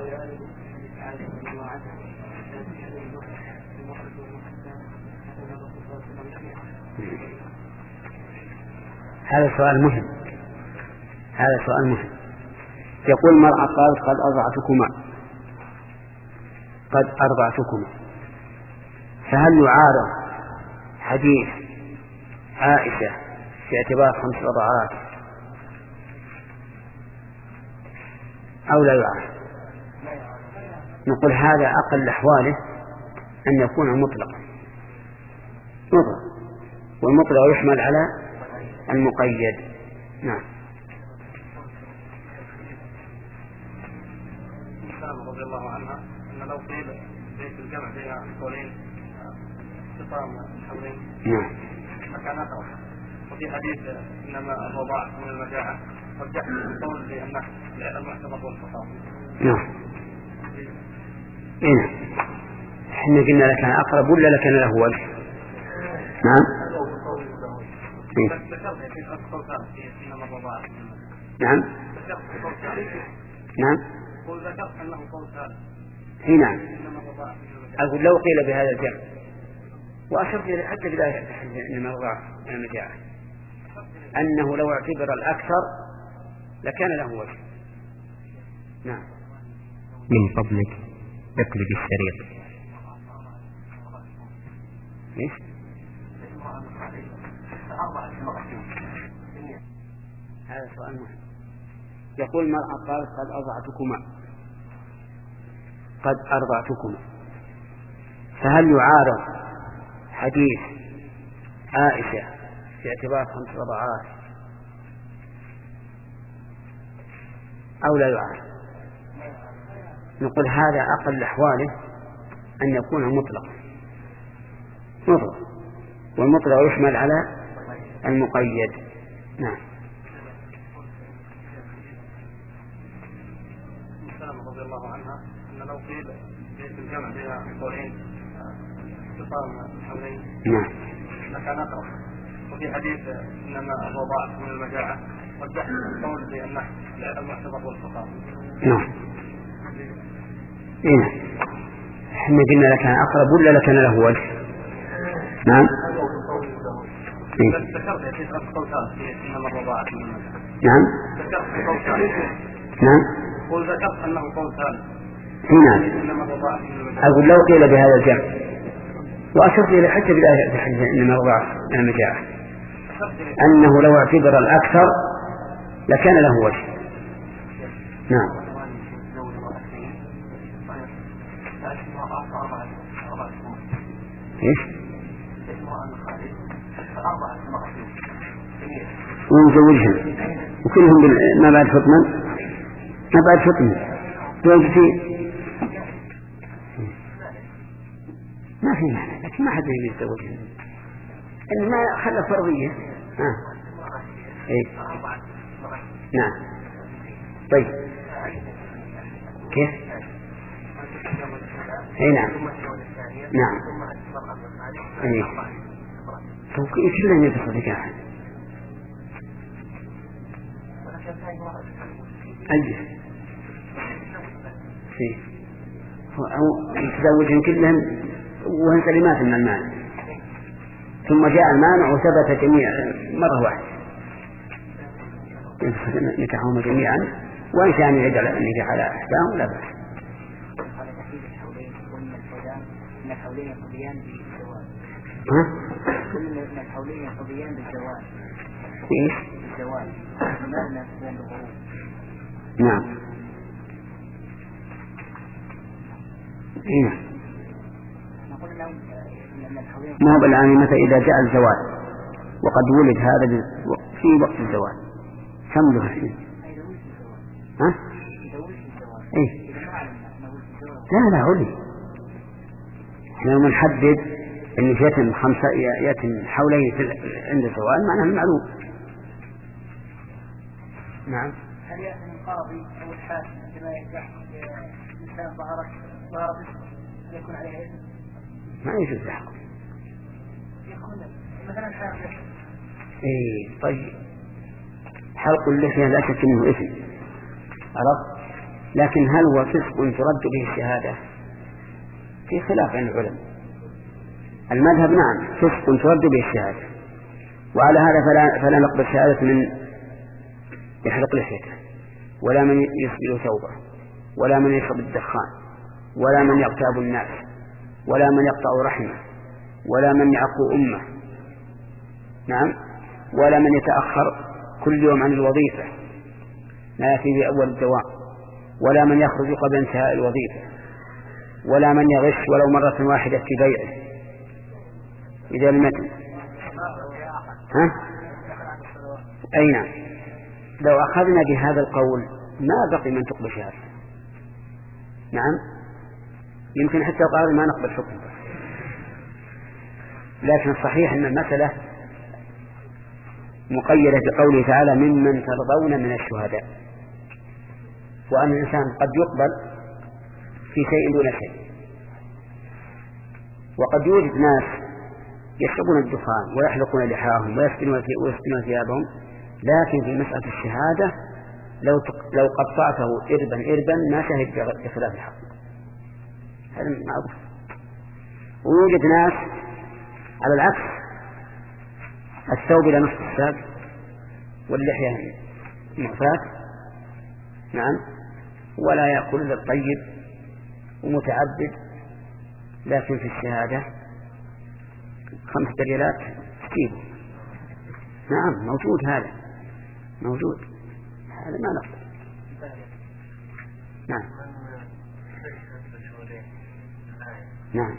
هذا سؤال مهم، هذا سؤال مهم. يقول المرأة قالت قد أرضعتكما قد أرضعتكما، فهل يعارض حديث عائشة في اعتبار خمس رضعات أو لا يعارض؟ نقول هذا أقل أحواله أن يكون مطلقا، مطلق، والمطلق يحمل على المقيد. نعم. رضي الله عنها أن لو قيل في الجمع بين القولين خصام الحولين نعم فكان أقرب. وفي حديث إنما الرضاع من المجاعة رجحت القول لأن المحتمط والخصام. نعم. إيه احنا قلنا لكان أقرب ولا لكان له وجه؟ نعم. نعم. نعم. اي نعم. أقول لو قيل بهذا الجمع، وأشرت حتى في ذلك إنما الرضاع من المجاعة أنه لو اعتبر الأكثر لكان له وجه. نعم. من فضلك اقلب الشريط. ليش؟ هذا سؤال مهم. يقول المرأة قالت قد أرضعتكما قد أرضعتكما، فهل يعارض حديث عائشة في اعتبار خمس رضعات أو لا يعار؟ نقول هذا أقل أحواله أن يكون مطلق مطلق، والمطلق يشمل على المقيد. نعم. رضي الله عنها أن لو قيل في الجمع بين قولين اختصام حولين نعم لكان أقرب. وفي حديث إنما الرضاع من المجاعة رجحت القول بأن المعتبر والفقار. نعم. إيه احنا قلنا لكان أقرب ولا لكان له وجه؟ نعم. ذكرت يا شيخ قول ثالث إنما الرضاعة من المجاعة. نعم. ذكرت قول ثالث. نعم. قل ذكرت أنه قول ثالث. نعم. أقول لو قيل بهذا الجمع، وأشرت إلى حتى بالآية في حديث إنما الرضاعة من المجاعة أنه لو اعتبر الأكثر لكان له وجه. نعم. إيش؟ ونزوجهم وكلهم ما بعد فطما ما بعد فطما في ما في معنى، لكن ما حد يتزوجهم إن ما خلى فرضية. آه. إيه؟ نعم. طيب كيف؟ اي نعم. نعم. اي كلهم يتصل نكاحا. أجل فيه أو يتزوجهم كلهم وهم سلمات من المال، ثم جاء المانع وثبت جميع مرة واحدة نكاحهم جميعا، وإن كان يجعل النكاح على أحكام لا بأس. من الحولين يقضيان بالزواج. ها؟ كل من الحولين يقضيان بالزواج. إيش؟ بالزواج. مالنا بين الغروب. نعم. إيه. نقول لهم من الحولين. ما هو بالآن متى إذا جاء الزواج وقد ولد هذا في وقت الزواج كم له حين؟ ها؟ إيه؟ لا لا علي. لما نحدد أن يتم خمسة يتم حولين عند الزواج معناه معلوم. نعم. هل يأتي من قاضي أو الحاكم عندما ينجح الإنسان ظهرت ظهرت اسمه يكون عليه اسم؟ ما يجوز يحكم. يكون مثلا حاكم. إيه طيب حلق اللحية لا شك منه اسم عرفت، لكن هل هو فسق ترد به الشهادة؟ في خلاف بين العلماء. المذهب نعم فسق ترد به الشهادة، وعلى هذا فلا, فلا نقبل شهادة من يحلق لحيته، ولا من يسبل ثوبه، ولا من يشرب الدخان، ولا من يغتاب الناس، ولا من يقطع رحمه، ولا من يعق أمه. نعم. ولا من يتأخر كل يوم عن الوظيفة ما يأتي بأول الدوام، ولا من يخرج قبل انتهاء الوظيفة، ولا من يغش ولو مرة واحدة في بيعه. إذا المتن ها؟ أي نعم. لو أخذنا بهذا القول ما بقي من تقبل شهادة. نعم. يمكن حتى قال ما نقبل حكم، لكن الصحيح أن المسألة مقيدة بقوله تعالى ممن ترضون من الشهداء، وأن الإنسان قد يقبل في شيء دون شيء. وقد يوجد ناس يشربون الدخان ويحلقون لحاهم ويسبلون ثيابهم، لكن في مسألة الشهادة لو لو قطعته إربا إربا ما شهد بخلاف الحق. هذا معروف. ويوجد ناس على العكس الثوب إلى نصف الساق واللحية معفاة. نعم. ولا يأكل إلا الطيب ومتعبد، لكن في الشهادة خمس دليلات تجيبه. نعم موجود، هذا موجود، هذا ما نقصد. نعم. نعم.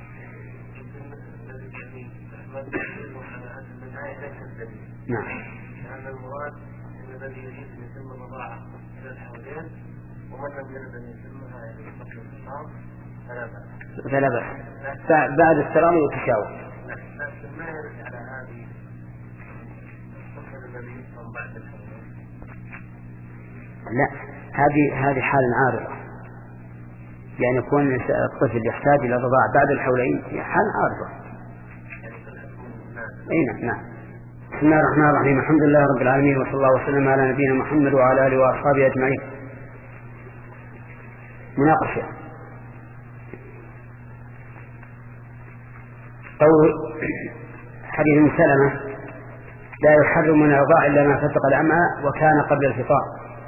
نعم. أن المراد أن الذي يريد أن يتم الرضاعة إلى الحولين ومن لم يرد أن يتمها إلى قبل الفطام فلا بأس. فلا بأس بعد التراضي والتشاور. لكن ما يرد على هذه الطفل الذي يفطم بعد الحولين. لا، هذه هذه حال عارضة، يعني يكون الطفل يحتاج إلى الرضاعة بعد الحولين هي حال عارضة. أي نعم. نعم. بسم الله الرحمن الرحيم، الحمد لله رب العالمين، وصلى الله وسلم على نبينا محمد وعلى آله وأصحابه أجمعين. مناقشة. قول حديث ابن سلمة لا يحرم من الرضاع إلا ما فتق الأمعاء وكان قبل الفطام،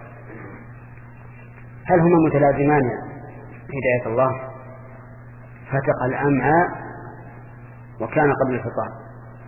هل هما متلازمان هداية الله؟ فتق الأمعاء وكان قبل الفطام.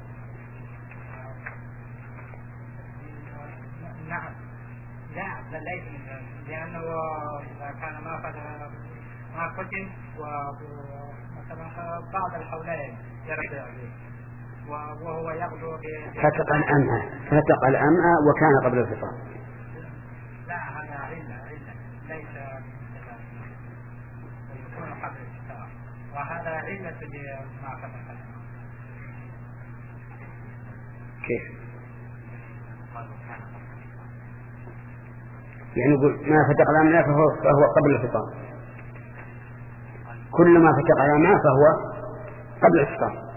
نعم. لا، ليس لأنه إذا كان ما فتح ما فتن ومثلا بعض الحولين يرجع به وهو يغدو فتق الأمعاء فتق الأمعاء وكان قبل الفطام. لا، هذا علة علة ليس يكون قبل الفطام، وهذا علة لما فتق الأمعاء. كيف؟ يعني يقول ما فتق الأمعاء فهو, فهو قبل الفطام، كل ما فتق الأمعاء فهو قبل الفطام.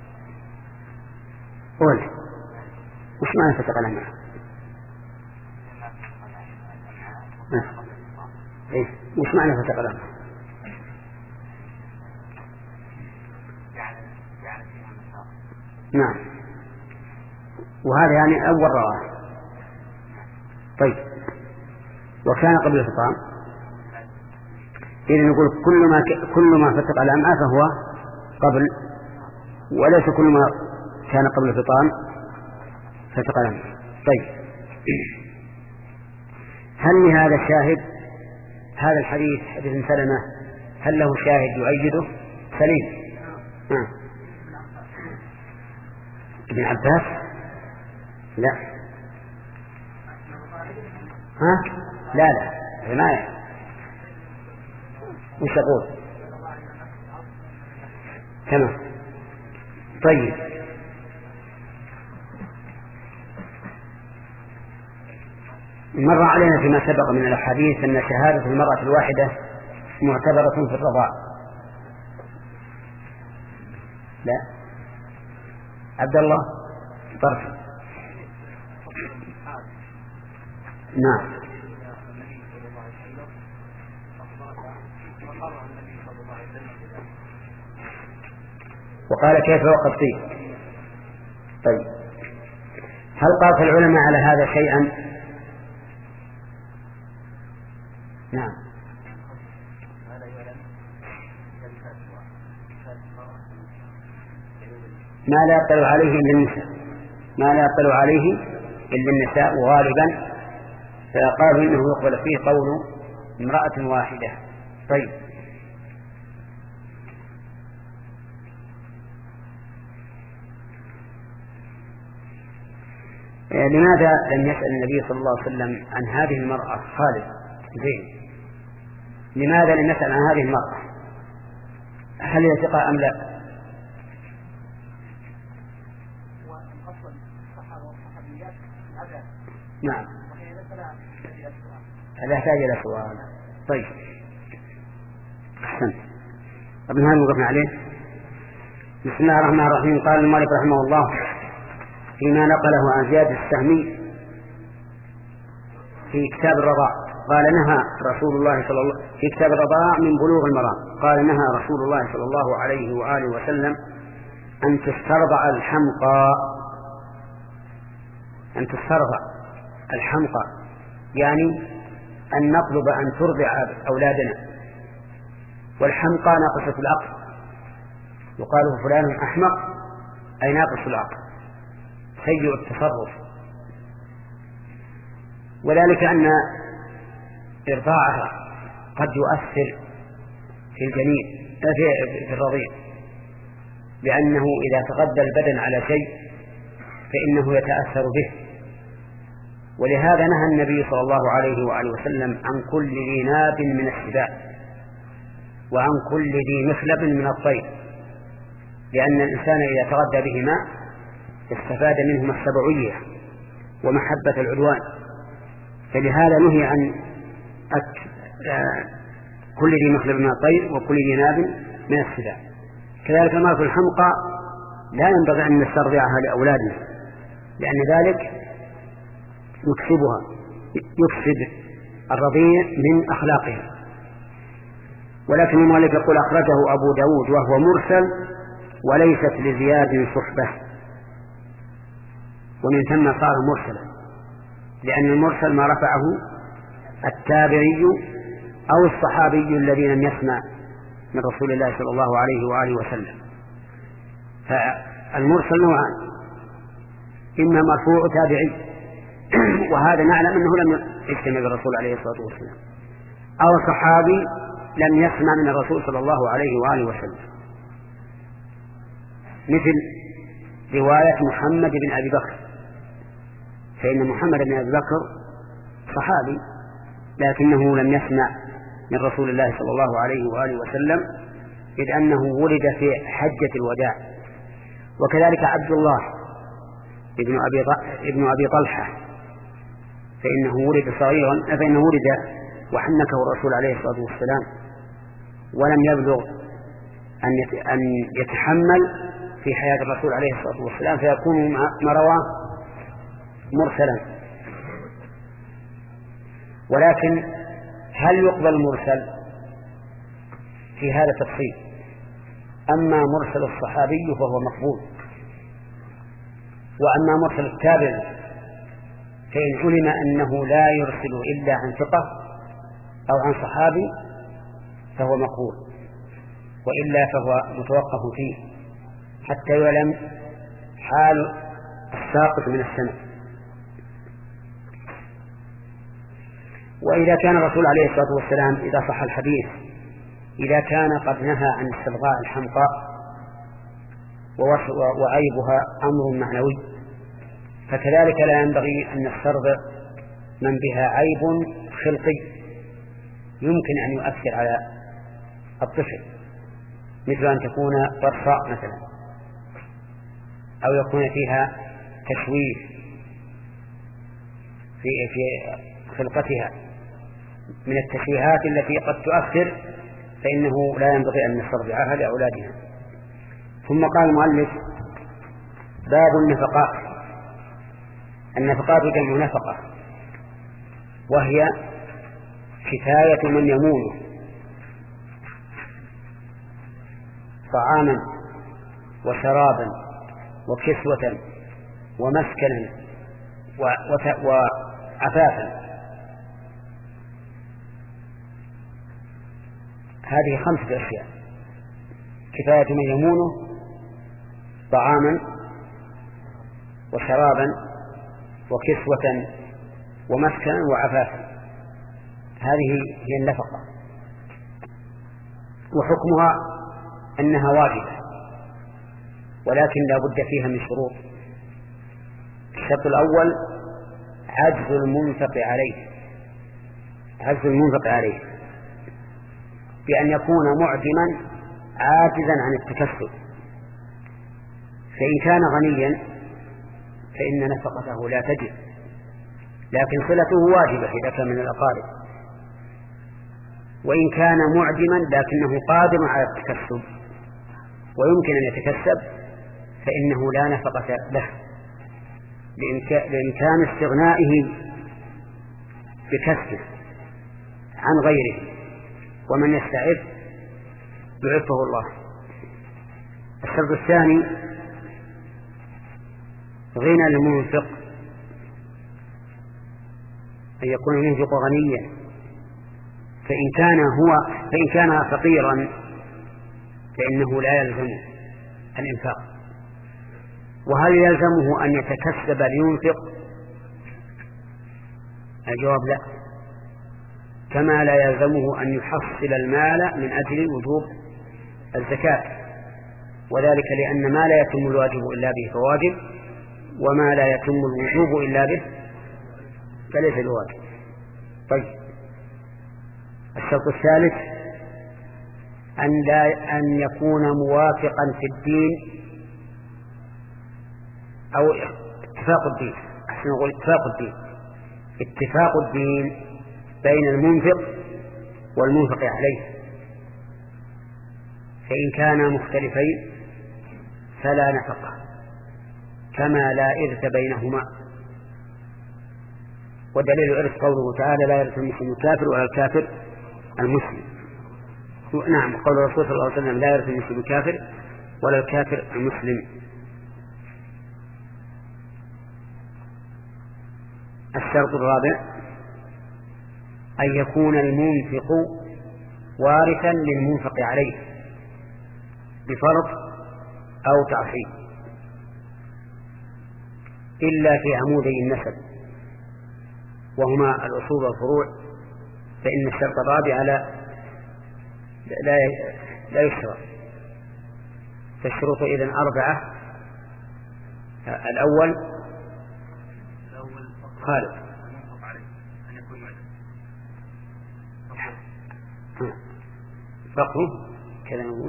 قول وش معنى فتق الأمعاء؟ إيه؟ وش معنى فتق الأمعاء؟ نعم، وهذا يعني أول رواه. طيب، وكان قبل الفطام، إذن نقول كل ما ك... كل ما فتق الأمعاء فهو قبل، وليس كل ما كان قبل الفطام فتق الأمعاء. طيب، هل لهذا شاهد؟ هذا الحديث حديث سلمة هل له شاهد يؤيده؟ سليم. نعم. ابن عباس؟ لا. ها؟ لا لا حماية. وش أقول؟ تمام. طيب، مر علينا فيما سبق من الأحاديث أن شهادة المرأة الواحدة معتبرة في الرضاع. لا، عبد الله طرف. نعم. وقال كيف وقد طيب. طيب، هل قاس العلماء على هذا شيئا؟ نعم. ما لا يطلع عليه إلا النساء، ما لا يطلع عليه إلا النساء غالبا، فقالوا إنه يقبل فيه قول امرأة واحدة. طيب، لماذا لم يسأل النبي صلى الله عليه وسلم عن هذه المرأة خالد زين؟ لماذا لم يسأل عن هذه المرأة؟ هل هي ثقة أم لا؟ نعم، هذا يحتاج إلى سؤال. طيب، أحسنت. ابن هاني وقفنا عليه. بسم الله الرحمن الرحيم. قال المالك رحمه الله فيما نقله عن زياد السهمي في كتاب الرضاع قال نهى رسول الله صلى الله في كتاب الرضاع من بلوغ المرام قال نهى رسول الله صلى الله عليه وآله وسلم أن تسترضع الحمقى أن تسترضع الحمقى يعني أن نطلب أن ترضع أولادنا، والحمقى ناقصة العقل، يقال فلان أحمق أي ناقص العقل سيء التصرف، وذلك أن إرضاعها قد يؤثر في الجنين في الرضيع، لأنه إذا تغذى البدن على شيء فإنه يتأثر به، ولهذا نهى النبي صلى الله عليه وآله وسلم عن كل ذي ناب من السباع وعن كل ذي مخلب من الطير، لأن الإنسان إذا تغذى بهما استفاد منهما السبعية ومحبة العدوان، فلهذا نهي عن كل ذي مخلب من الطير وكل ذي ناب من السباع. كذلك المرأة الحمقى لا ينبغي أن نسترضعها لأولادنا، لأن ذلك يكسبها يكسب الرضيع من أخلاقها. ولكن المؤلف يقول أخرجه أبو داود وهو مرسل وليست لزياد صحبة، ومن ثم صار مرسلا، لأن المرسل ما رفعه التابعي أو الصحابي الذي لم يسمع من رسول الله صلى الله عليه وآله وسلم. فالمرسل نوعان، إما مرفوع تابعي وهذا نعلم أنه لم يجتمع بالرسول عليه الصلاة والسلام، أو صحابي لم يسمع من الرسول صلى الله عليه وآله وسلم، مثل رواية محمد بن أبي بكر، فإن محمد بن أبي بكر صحابي لكنه لم يسمع من رسول الله صلى الله عليه وآله وسلم، إذ أنه ولد في حجة الوداع. وكذلك عبد الله ابن أبي ابن أبي طلحة، فإنه ولد صغيرا، فإنه ولد وحنكه الرسول عليه الصلاة والسلام ولم يبلغ أن يتحمل في حياة الرسول عليه الصلاة والسلام، فيكون ما رواه مرسلا. ولكن هل يقبل المرسل؟ في هذا تفصيل. أما مرسل الصحابي فهو مقبول، وأما مرسل التابع فإن علم أنه لا يرسل إلا عن ثقة أو عن صحابي فهو مقبول، وإلا فهو متوقف فيه حتى يعلم حال الساقط من السند. وإذا كان الرسول عليه الصلاة والسلام إذا صح الحديث إذا كان قد نهى عن استبغاء الحمقاء وعيبها أمر معنوي، فكذلك لا ينبغي أن نسترضع من بها عيب خلقي يمكن أن يؤثر على الطفل، مثل أن تكون ضرساء مثلا، أو يكون فيها تشويه في في خلقتها من التشويهات التي قد تؤثر، فإنه لا ينبغي أن نسترضعها لأولادها. ثم قال المؤلف: باب النفقات. النفقات جمع نفقة، وهي كفاية من يمونه طعاما وشرابا وكسوة ومسكنا وعفافا. هذه خمسة أشياء: كفاية من يمونه طعاما وشرابا وكسوة ومسكنا وعفافا. هذه هي النفقة، وحكمها أنها واجبة، ولكن لا بد فيها من شروط. الشرط الأول عجز المنفق عليه عجز المنفق عليه بأن يكون معدما عاجزا عن التكسب. فإن كان غنيا فإن نفقته لا تجب، لكن صلته واجبة إذا كان من الأقارب. وإن كان معدما لكنه قادر على التكسب ويمكن أن يتكسب فإنه لا نفقة له، بإمكان استغنائه بكسبه عن غيره، ومن يستعف يعفه الله. الشرط الثاني غنى المنفق، أن يكون المنفق غنيا. فإن كان هو فإن كان فقيرا فإنه لا يلزمه الإنفاق. وهل يلزمه أن يتكسب لينفق؟ الجواب لا، كما لا يلزمه أن يحصل المال من أجل وجوب الزكاة، وذلك لأن ما لا يتم الواجب إلا به فواجب، وما لا يتم الوجوب إلا به فليس بواجب. طيب الشرط الثالث أن لا أن يكون موافقا في الدين أو اتفاق الدين، أحسن نقول اتفاق الدين، اتفاق الدين بين المنفق والمنفق عليه، فإن كانا مختلفين فلا نفقه، كما لا إرث بينهما. ودليل الإرث قوله تعالى: لا يرث المسلم الكافر ولا الكافر المسلم. نعم، قول الرسول صلى الله عليه وسلم: لا يرث المسلم الكافر ولا الكافر المسلم. الشرط الرابع أن يكون المنفق وارثا للمنفق عليه بفرض أو تعصيب، إلا في عمودي النسب وهما الأصول والفروع، فإن الشرط الرابع لا لا لا يشترط. فالشروط إذن أربعة: الأول خالد فقه كذا نقول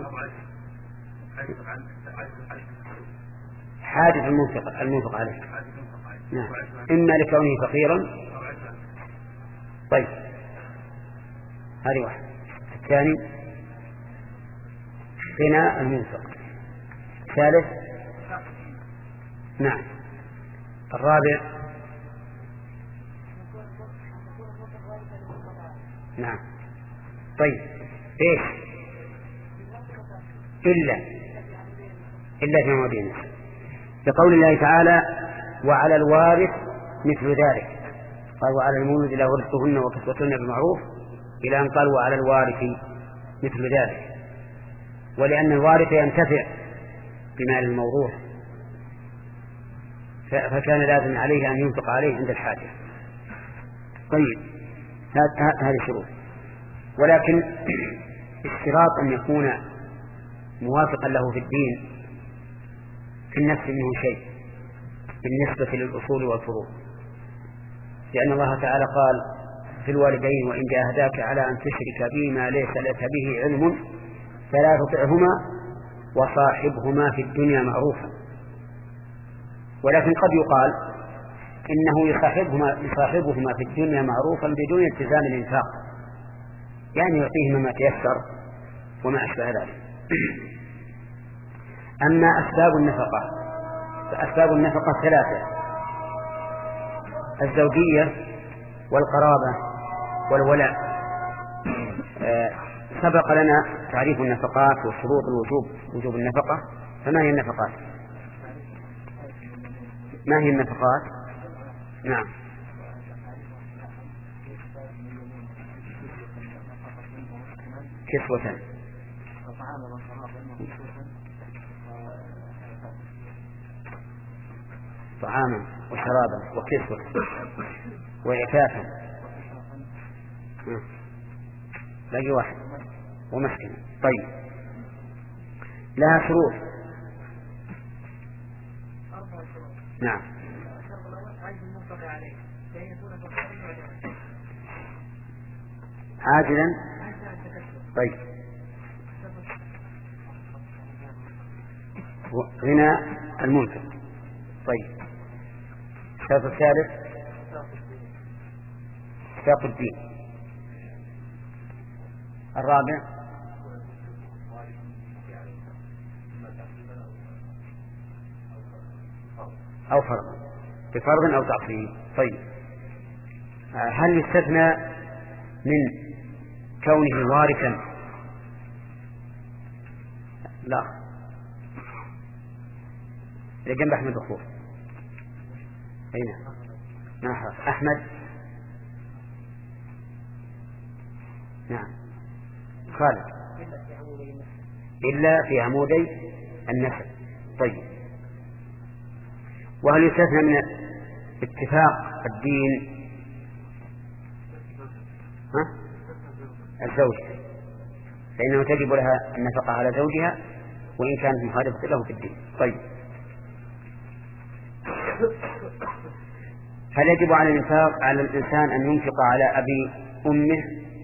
حادث المنفق المنفق عليه، نعم، إما لكونه فقيرا. طيب هذه واحدة. الثاني غنى المنفق. الثالث نعم. الرابع نعم. طيب ايش إلا إلا في مدينة، لقول الله تعالى: وعلى الوارث مثل ذلك. قال: وعلى المولود له رزقهن وكسوتهن بالمعروف، إلى أن قال: وعلى الوارث مثل ذلك، ولأن الوارث ينتفع بمال الموروث، فكان لازم عليه أن ينفق عليه عند الحاجة. طيب هذه شروط، ولكن اشتراط أن يكون موافقا له في الدين في النفس منه شيء بالنسبة للأصول والفروع، لأن الله تعالى قال في الوالدين: وإن جاهداك على أن تشرك بي ما ليس لك به علم فلا تطعهما وصاحبهما في الدنيا معروفا. ولكن قد يقال إنه يصاحبهما, يصاحبهما في الدنيا معروفا بدون التزام الإنفاق، يعني يعطيهما ما تيسر وما أشبه ذلك. أما أسباب النفقة فأسباب النفقة ثلاثة: الزوجية والقرابة والولاء. آه سبق لنا تعريف النفقات وشروط الوجوب وجوب النفقة. فما هي النفقات؟ ما هي النفقات؟ نعم. كسوة، طعاما وشرابا وكسوة وعفافا، باقي واحد، ومسكنا. طيب لها شروط. نعم. عاجلا. طيب غنى المنفق. طيب الشرط الثالث اتفاق الدين. الرابع أو فرض، بفرض أو تعصيب. طيب هل يستثنى من كونه وارثا؟ لا. لجنب أحمد أخوه. أين؟ نعم أحمد. نعم خالد. إلا في عمودي النسب. طيب وهل يستثنى من اتفاق الدين؟ ها؟ الزوجة، فإنه تجب لها النفقة على زوجها وإن كانت مخالفة له في الدين. طيب هل يجب على الإنفاق على الإنسان أن ينفق على أبي أمه؟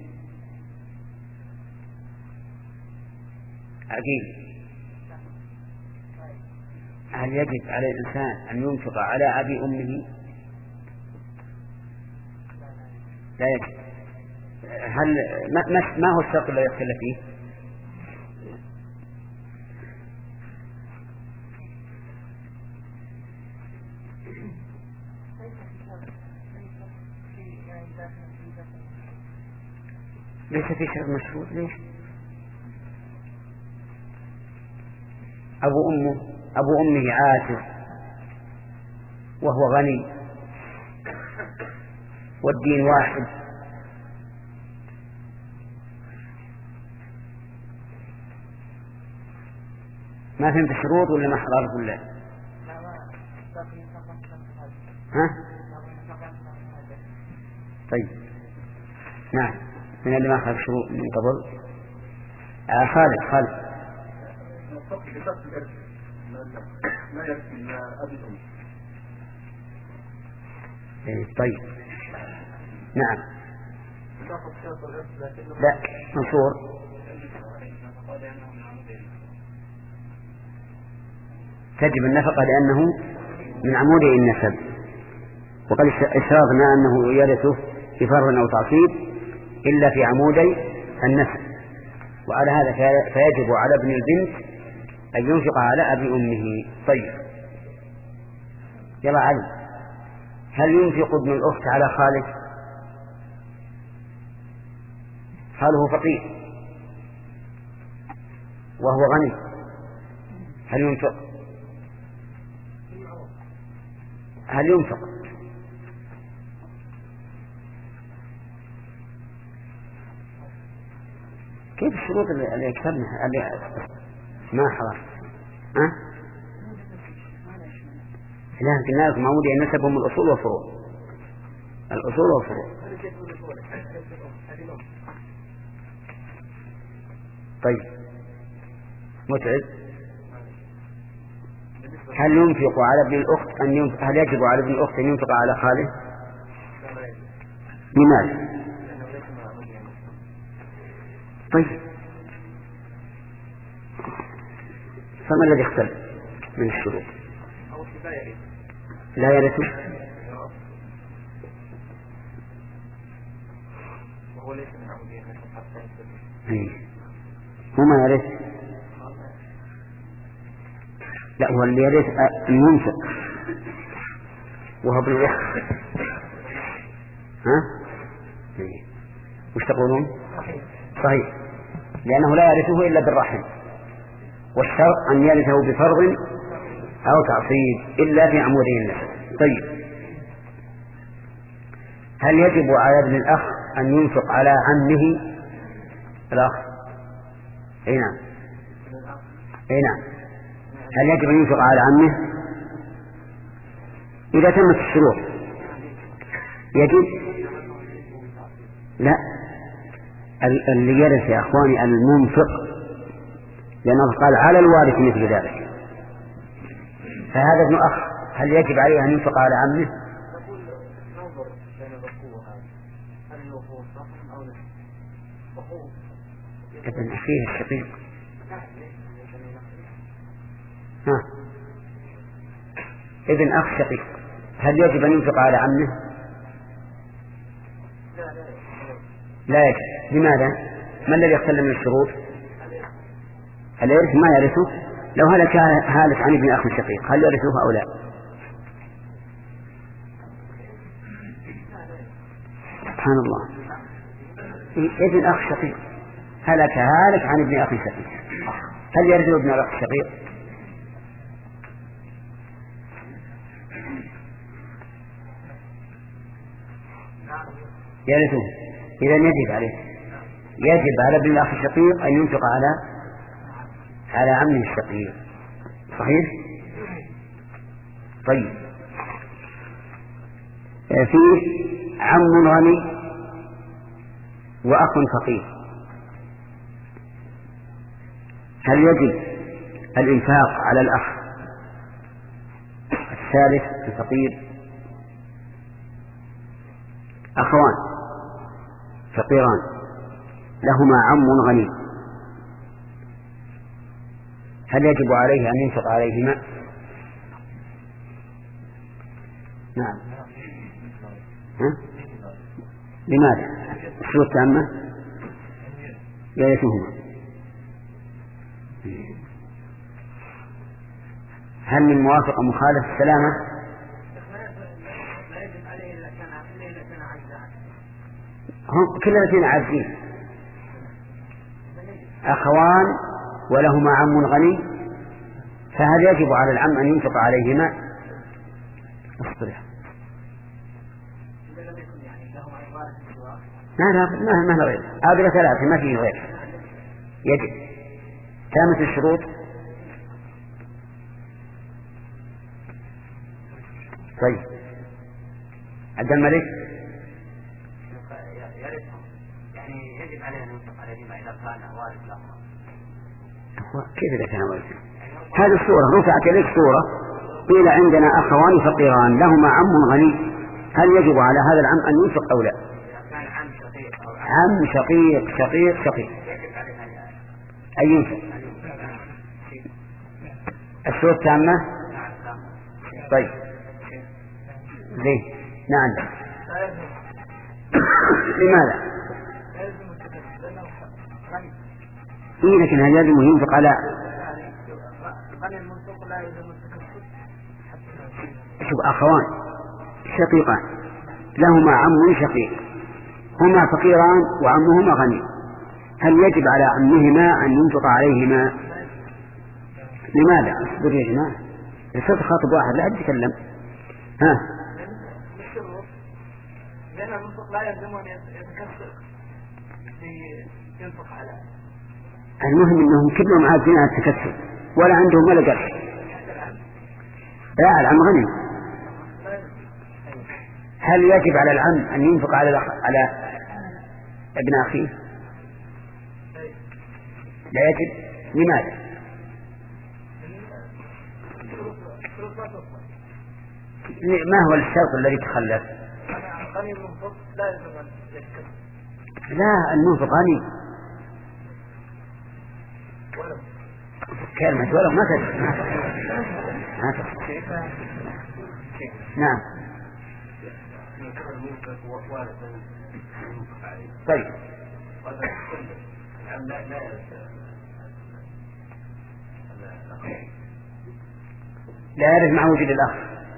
عجيب. هل يجب على الإنسان أن ينفق على أبي أمه؟ لا يجب. هل ما, ما هو الشرط الذي يختلف فيه؟ ليس في شرط مشروط. ليش؟ أبو أمه أبو أمه عاجز وهو غني والدين واحد، ما فهمت الشروط ولا ما حضرت ولا؟ ها؟ طيب نعم. من اللي ما أخذ شروط من قبل؟ آه خالد خالد ما يكفي أبي الأم. طيب نعم. لا منصور. تجب النفقة لأنه من عمود النسب، وقد اشترطنا أنه يرثه بفرض أو تعصيب إلا في عمودي النسب، وعلى هذا فيجب على ابن البنت أن ينفق على أبي أمه. طيب يلا علي، هل ينفق ابن الأخت على خاله؟ خاله فقير وهو غني، هل ينفق؟ هل ينفق؟ كيف الشروط اللي يكتبنها ما حضر؟ ها؟ لا قلنا لكم عمودي النسب هم الأصول والفروع، الأصول والفروع. طيب متعب، هل ينفق على ابن الأخت أن ينفق؟ هل يجب على ابن الأخت أن ينفق على خاله؟ لماذا؟ طيب فما الذي اختلف من الشروط؟ لا يرث وهو ليس من عمودي النسب حتى ينفق. هو ما يرث. لا هو اللي يرث المنفق وهو ابن الأخت. ها؟ وش تقولون؟ صحيح، لأنه لا يرثه إلا بالرحم، والشرط أن يرثه بفرض أو تعصيب إلا في عموده النسب. طيب هل يجب على ابن الأخ أن ينفق على عمه الأخ؟ أي نعم. أي نعم. هل يجب أن ينفق على عمه؟ إذا تمت الشروط يجب. لا اللي يرث يا أخواني المنفق، لأنه قال على الوارث مثل ذلك، فهذا ابن أخ هل يجب عليه أن ينفق على عمه؟ ابن أخيه الشقيق. ها ابن أخ شقيق هل يجب أن ينفق على عمه؟ لا يجب. لماذا؟ ما الذي يختل من الشروط؟ هل يرث؟ ما يرثه. لو هلك هالك عن ابن أخ شقيق هل يرثه أو لا؟ سبحان الله، ابن أخ شقيق هلك هالك عن ابن أخ شقيق هل يرثه ابن أخ شقيق؟ يرثه. إذا يجب عليه، يجب على ابن الأخ الشقيق أن ينفق على على عمه الشقيق. صحيح؟ طيب فيه عم غني وأخ فقير، هل يجب الإنفاق على الأخ الثالث الفقير أخوان فقيران لهما عم غني، هل يجب عليه أن ينفق عليهما؟ نعم. ها؟ لماذا؟ الشروط تامة يرثهما. هل من موافق مخالف السلامة؟ هم كل الاثنين عاجزين، أخوان ولهما عم غني، فهل يجب على العم أن ينفق عليهما؟ اصطلح. لا لا ما ما غير هذا ثلاثة ما فيه غير، يجب. كامت الشروط. طيب عبد الملك. يعني يجب عليه أن ينفق عليهما إذا كان وارث لهما. كيف إذا كان وارث؟ هذه الصورة رفعت إليك صورة قيل عندنا أخوان فقيران لهما عم غني، هل يجب على هذا العم أن ينفق أو لا؟ عم شقيق شقيق شقيق أي ينفق. الشروط تامة. طيب ليه؟ نعم. لماذا؟ إيه لكن هل يجب ينفق على شوف أخوان شقيقان لهما عم شقيق، هما فقيران وعمهما غني، هل يجب على عمهما أن ينفق عليهما؟ لماذا؟ اصبر يا جماعة، الصوت خاطب واحد لا يتكلم. ها؟ لأن المنفق لا يلزم أن يتكسر ينفق على. المهم أنهم كلهم عاجزين عن التكسر ولا عندهم ولا قرش. لا العم غني. هل يجب على العم أن ينفق على على ابن أخيه؟ لا يجب. لماذا؟ ما هو الشرط الذي تخلف؟ لا المنفق غني. كلمة ولو ما تدري. نعم. طيب لا يرث مع وجود الأخ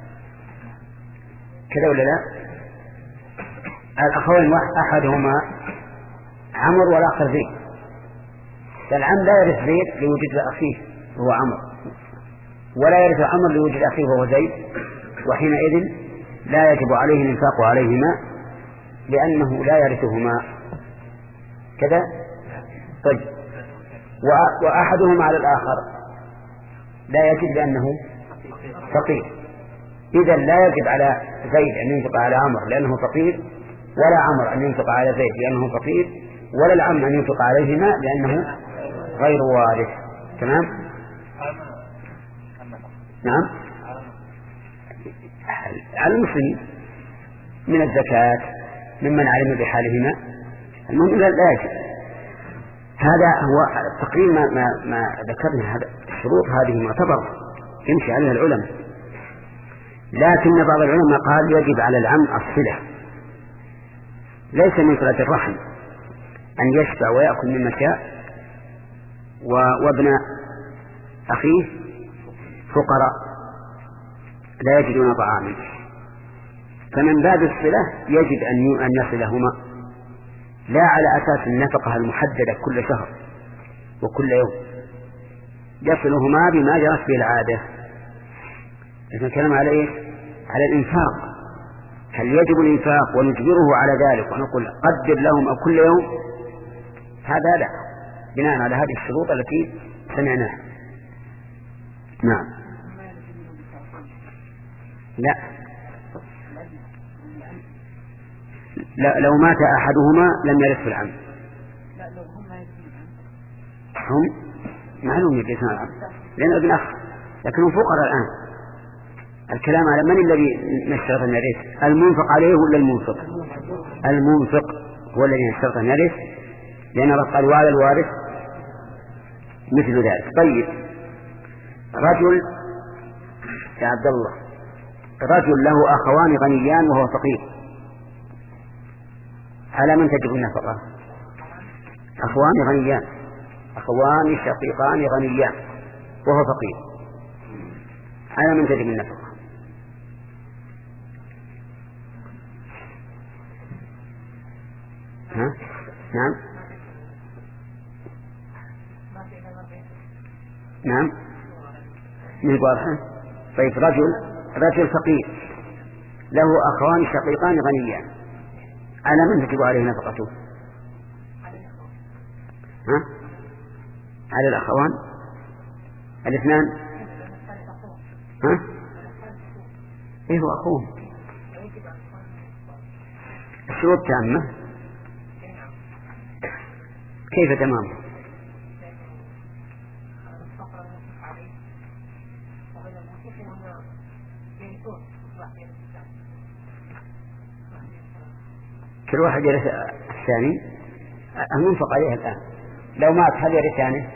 كذا ولا لا؟ الأخوين أحدهما عمر والآخر زيد، فالعم لا يرث زيد لوجود أخيه هو عمر، ولا يرث عمر لوجود أخيه وهو زيد، وحينئذ لا يجب عليه الإنفاق عليهما لأنه لا يرثهما كذا. طيب وأحدهما على الآخر لا يجب لأنه فقير، إذا لا يجب على زيد أن ينفق على عمر لأنه فقير، ولا عمر أن ينفق على زيد لأنه فقير، ولا العم أن ينفق عليهما لأنه غير وارث. تمام؟ نعم. على المسلمين من الزكاة ممن علم بحالهما، المهم لا يجب. هذا هو تقرير ما, ما, ما ذكرنا. هذا الشروط هذه معتبرة يمشي عليها العلماء، لكن بعض العلماء قال يجب على العم الصلة، ليس من صلة الرحم أن يشبع ويأكل مما شاء وابن أخيه فقراء لا يجدون طعاما، فمن باب الصلة يجب أن يصلهما، لا على أساس النفقة المحددة كل شهر وكل يوم، يصلهما بما جرت به العادة. إذن كلام على إيه؟ على الإنفاق. هل يجب الإنفاق ونجبره على ذلك ونقول قدر لهم أو كل يوم؟ هذا لا، بناء على هذه الشروط التي سمعناها. نعم. لا لا لو مات أحدهما لم يرث العم. هم معلوم يرثون العم لأنه ابن أخ، لكنهم فقراء الآن الكلام على من الذي نشترط أن يرث، المنفق عليه ولا المنفق؟ المنفق هو الذي نشترط أن يرث، لأن الله قال وعلى الوارث مثل ذلك. طيب رجل يا عبد الله، رجل له أخوان غنيان وهو فقير، على من تجب النفقة؟ أخوان غنيان، أخوان شقيقان غنيان وهو فقير، على من تجب النفقة؟ ها؟ نعم نعم من واضحة. طيب رجل رجل فقير له أخوان شقيقان غنيان، على من تجب عليه نفقته؟ ها؟ على الأخوان الاثنان. ها؟ إيه هو أخوهم؟ الشروط تامة. كيف تمام؟ كل واحد يرث الثاني، المنفق عليه الآن لو مات هل يرثانه؟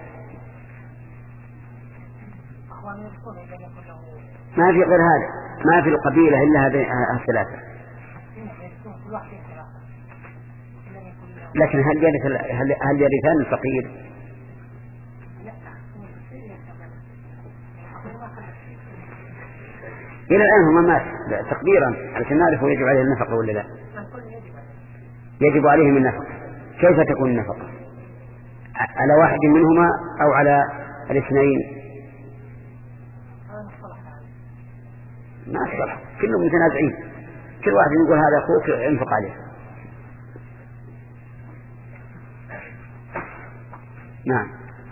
ما في غير هذا، ما في القبيلة إلا هذه الثلاثة. لكن هل يرث هل يرثان الفقير؟ إلى الآن هما مات تقديرا علشان نعرف يجب عليه النفقة ولا لا. يجب عليهم النفقة. كيف تكون النفقة؟ على واحد منهما أو على الاثنين؟ ما أصلح، كلهم متنازعين، كل واحد يقول هذا أخوك انفق عليه. نعم.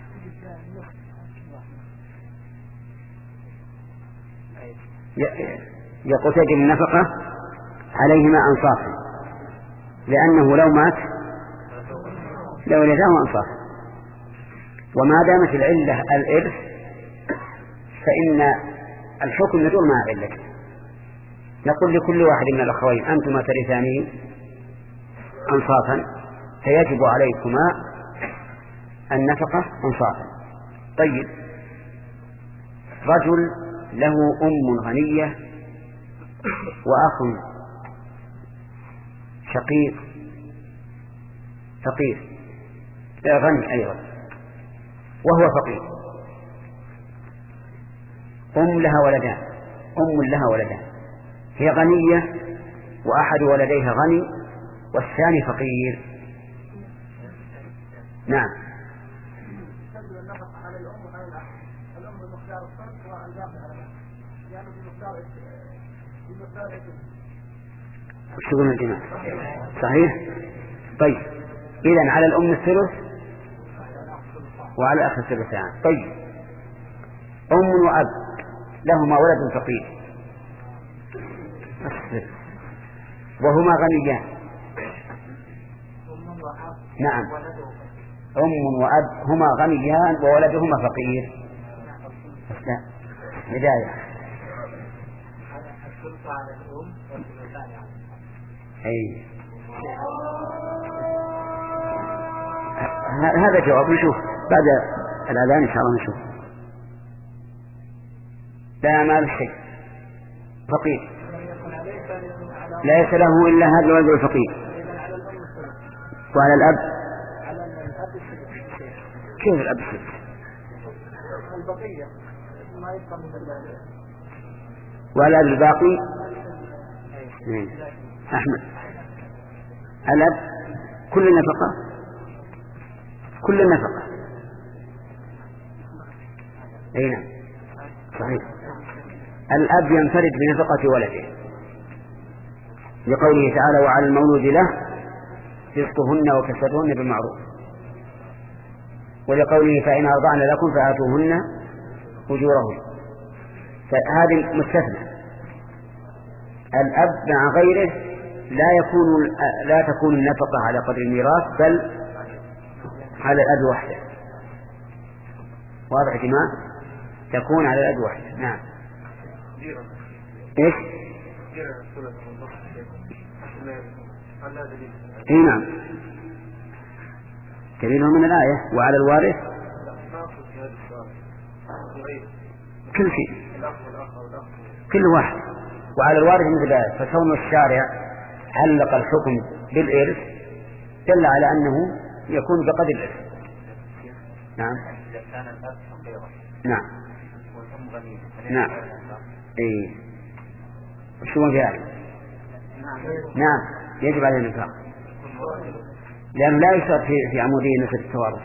يقول تجب النفقة عليهما أنصافا، لأنه لو مات لو لداه أنصافا، وما دامت العلة الإرث فإن الحكم يدور مع علته. نقول لكل واحد من الأخوين أنتما ترثانه أنصافا فيجب عليكما النفقة أنصافا. طيب رجل له أم غنية وأخ شقيق فقير غني أيضا وهو فقير، أم لها ولدان أم لها ولدان هي غنية وأحد ولديها غني والثاني فقير. نعم. وشغل الجماع صحيح. طيب إذن على الأم الثلث وعلى الأخ الثلثان. طيب أم وأب لهما ولد فقير وهما غنيان. نعم أم وأب هما غنيان وولدهما فقير. بداية أي هذا جواب. نشوف بعد الأذان إن شاء الله نشوف. لا مال الشيء فقير ليس له إلا هذا الولد الفقير. وعلى الأب كيف الأب وعلى الباقي أحمد الأب كل النفقة كل النفقة. أي نعم صحيح. الأب ينفرد بنفقة ولده لقوله تعالى وعلى المولود له رزقهن وكسوتهن بالمعروف، ولقوله فإن أرضعن لكم فآتوهن أجورهن. فهذه مستثنى. الأب مع غيره لا يكون لا تكون النفقة على قدر الميراث بل على الأب وحده. واضح يا جماعة؟ تكون على الأب وحده. نعم إيش؟ إيه نعم، دليله من الآية وعلى الوارث كل شيء، كل واحد، وعلى الوارث مثل ذلك. فكون الشارع علق الحكم بالإرث دل على أنه يكون بقدر الإرث. نعم نعم نعم إيه شو جاء؟ نعم يجب عليه الإنفاق، لأنه لا يشترط في في عموده نسب التوارث،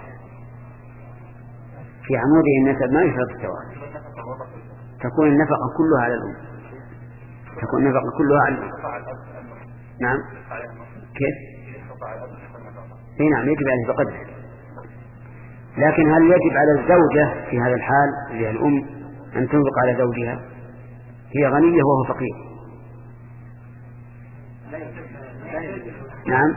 في عموده النسب ما يشترط التوارث، تكون النفقة كلها على الأم، تكون النفقة كلها على الأم. نعم كيف؟ إيه نعم يجب عليه بقدره، لكن هل يجب على الزوجة في هذا الحال اللي هي الأم أن تنفق على زوجها؟ هي غنية وهو فقير. نعم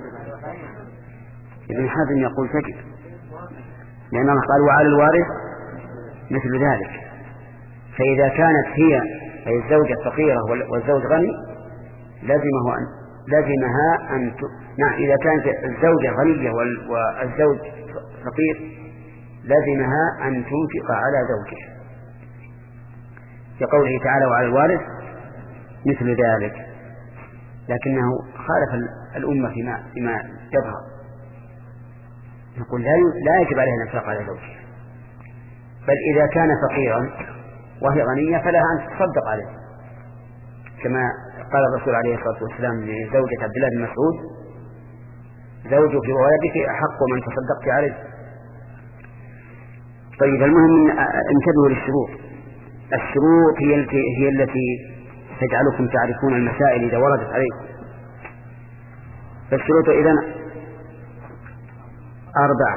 ابن حزم يقول تجب، لأن الله قال وعلى الوارث مثل ذلك. فإذا كانت هي أي الزوجة فقيرة والزوج غني لازمه أن لازمها أن ت... نعم إذا كانت الزوجة غنية والزوج فقير لازمها أن تنفق على زوجها، كقوله تعالى وعلى الوارث مثل ذلك. لكنه خالف الأمة فيما فيما يظهر، يقول لا يجب عليها الإنفاق على زوجها، بل إذا كان فقيرا وهي غنية فلها أن تتصدق عليه، كما قال الرسول عليه الصلاة والسلام لزوجة عبد الله بن مسعود زوجك وولدك أحق من تصدقت عليه. طيب المهم انتبهوا للشروط. الشروط هي التي هي التي تجعلكم تعرفون المسائل إذا وردت عليكم. فالشروط إذن أربعة: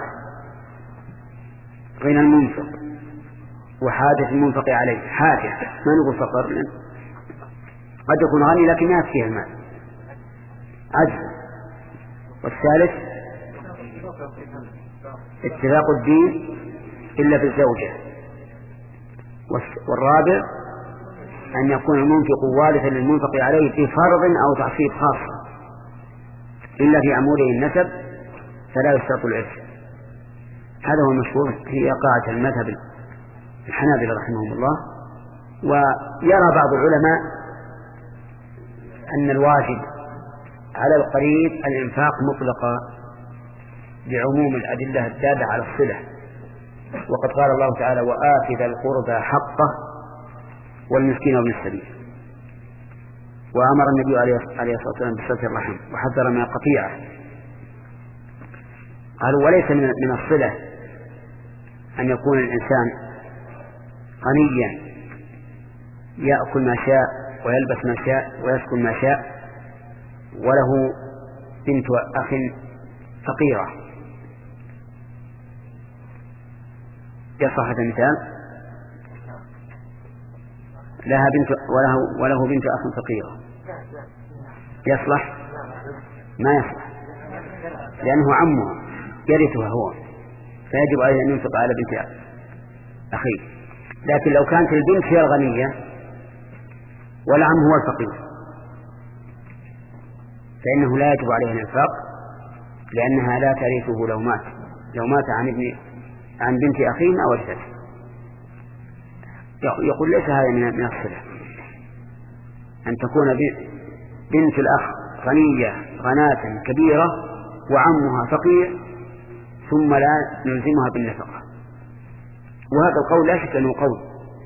غنى المنفق وحاجة المنفق عليه. حاجة ما نقول فقر، قد يكون غني لكن ما يكفيه المال، عجز. والثالث اتفاق الدين إلا في الزوجة. والرابع أن يكون المنفق وارثا للمنفق عليه بفرض أو تعصيب خاص، إلا في عموده النسب فلا يشترط الإرث. هذا هو المشهور، هي قاعدة المذهب الحنابلة رحمهم الله. ويرى بعض العلماء أن الواجب على القريب الإنفاق مطلقا بعموم الأدلة الدالة على الصلة، وقد قال الله تعالى وآت ذا القربى حقه والمسكين وابن السبيل. وأمر النبي عليه الصلاة والسلام بصلة الرحم وحذر من القطيعة. قالوا وليس من الصلة أن يكون الإنسان غنيا يأكل ما شاء ويلبس ما شاء ويسكن ما شاء وله بنت أخ فقيرة. يصح هذا المثال؟ لها بنت وله, وله بنت أخ فقيرة، يصلح؟ ما يصلح، لأنه عمه يرثها هو، فيجب عليه أن ينفق على بنت أخيه. لكن لو كانت البنت هي الغنية والعم هو الفقير فإنه لا يجب عليه الإنفاق، لأنها لا ترثه لو مات لو مات عن ابن عن بنت أخيه ما ورثته. يقول ليس هذا من الصلة أن تكون بنت الأخ غنية غناة كبيرة وعمها فقير ثم لا نلزمها بالنفقة. وهذا القول لا شك أنه قول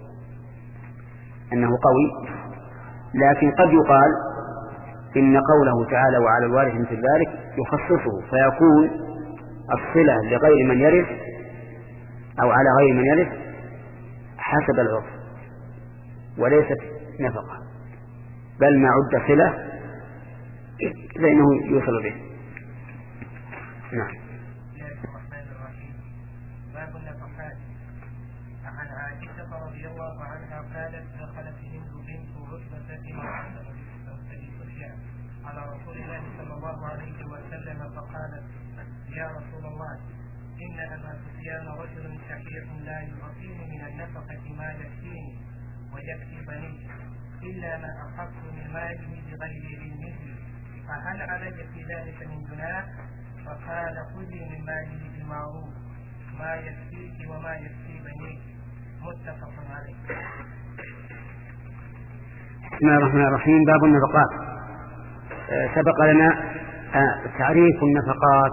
أنه قوي، لكن قد يقال إن قوله تعالى وعلى الوارث مثل ذلك يخصصه، فيكون الصلة لغير من يرث أو على غير من يرث حسب العرف وليست نفقة، بل ما عد صلة فإنه يوصل به. نعم. باب النفقات. عن عائشة رضي الله عنها قالت دخلت هند بنت عتبة بن سفيان على رسول الله صلى الله عليه وسلم فقالت يا رسول الله إن أبا سفيان رجل شحيح لا يعطيني من النفقة ما يكفيني ويكفي بنيه إلا ما أخذت من ماله بغير علمه فهل علي في ذلك من جناح؟ فقال خذ من ماله بالمعروف ما يكفيك وما يكفي بنيك متفق عليه. بسم الله الرحمن الرحيم. باب النفقات. أه سبق لنا أه تعريف النفقات.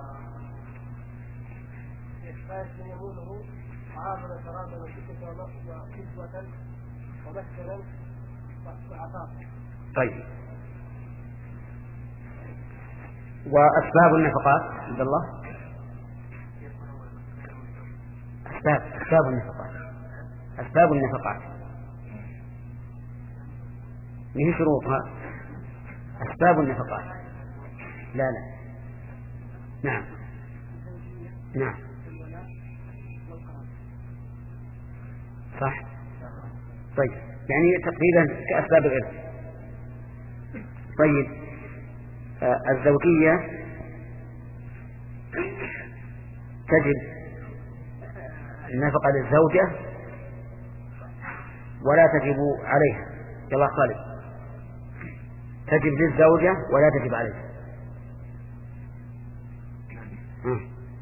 طيب، وأسباب النفقات عبد الله؟ أسباب أسباب النفقات أسباب النفقات من شروطها؟ أسباب النفقات. لا لا نعم نعم صح. طيب، يعني تقريبا كأسباب الإرث. طيب، آه الزوجية تجب النفقة للزوجة ولا تجب عليها. يلا خالد. تجب للزوجة ولا تجب عليها. م.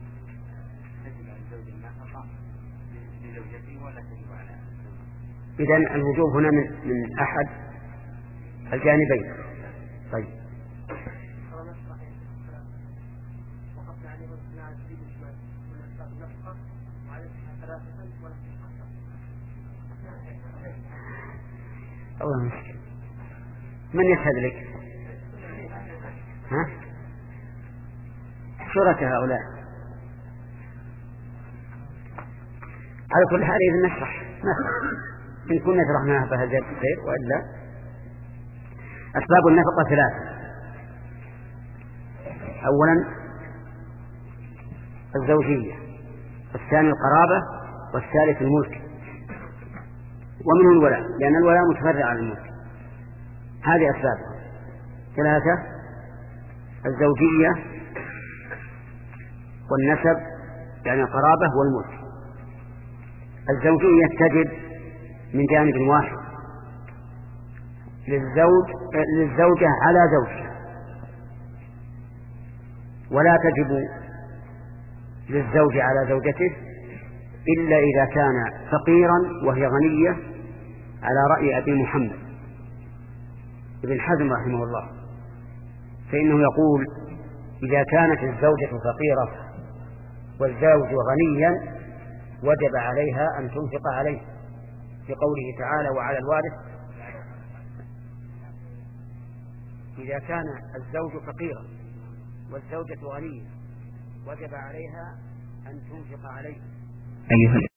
إذن الوجوب هنا من, من أحد الجانبين. طيب، الله مسكين. من يشهد لك؟ ها؟ شركاء هؤلاء. على كل حال إذن نشرح نشرح إن كنا شرحناها فهل جاءت الخير وإلا. أسباب النفقة ثلاثة. أولا الزوجية، والثاني القرابة، والثالث الملك، ومنه الولاء لأن الولاء متفرع عن الملك. هذه أسبابها ثلاثة: الزوجية والنسب يعني القرابة والملك. الزوجية تجب من جانب واحد للزوج للزوجة على زوجها، ولا تجب للزوج على زوجته إلا إذا كان فقيرا وهي غنية على رأي أبي محمد ابن حزم رحمه الله، فإنه يقول إذا كانت الزوجة فقيرة والزوج غنيا وجب عليها أن تنفق عليه، بقوله تعالى: وعلى الوارث. إذا كان الزوج فقيرا والزوجة غنية وجب عليها أن تنفق عليه. أيها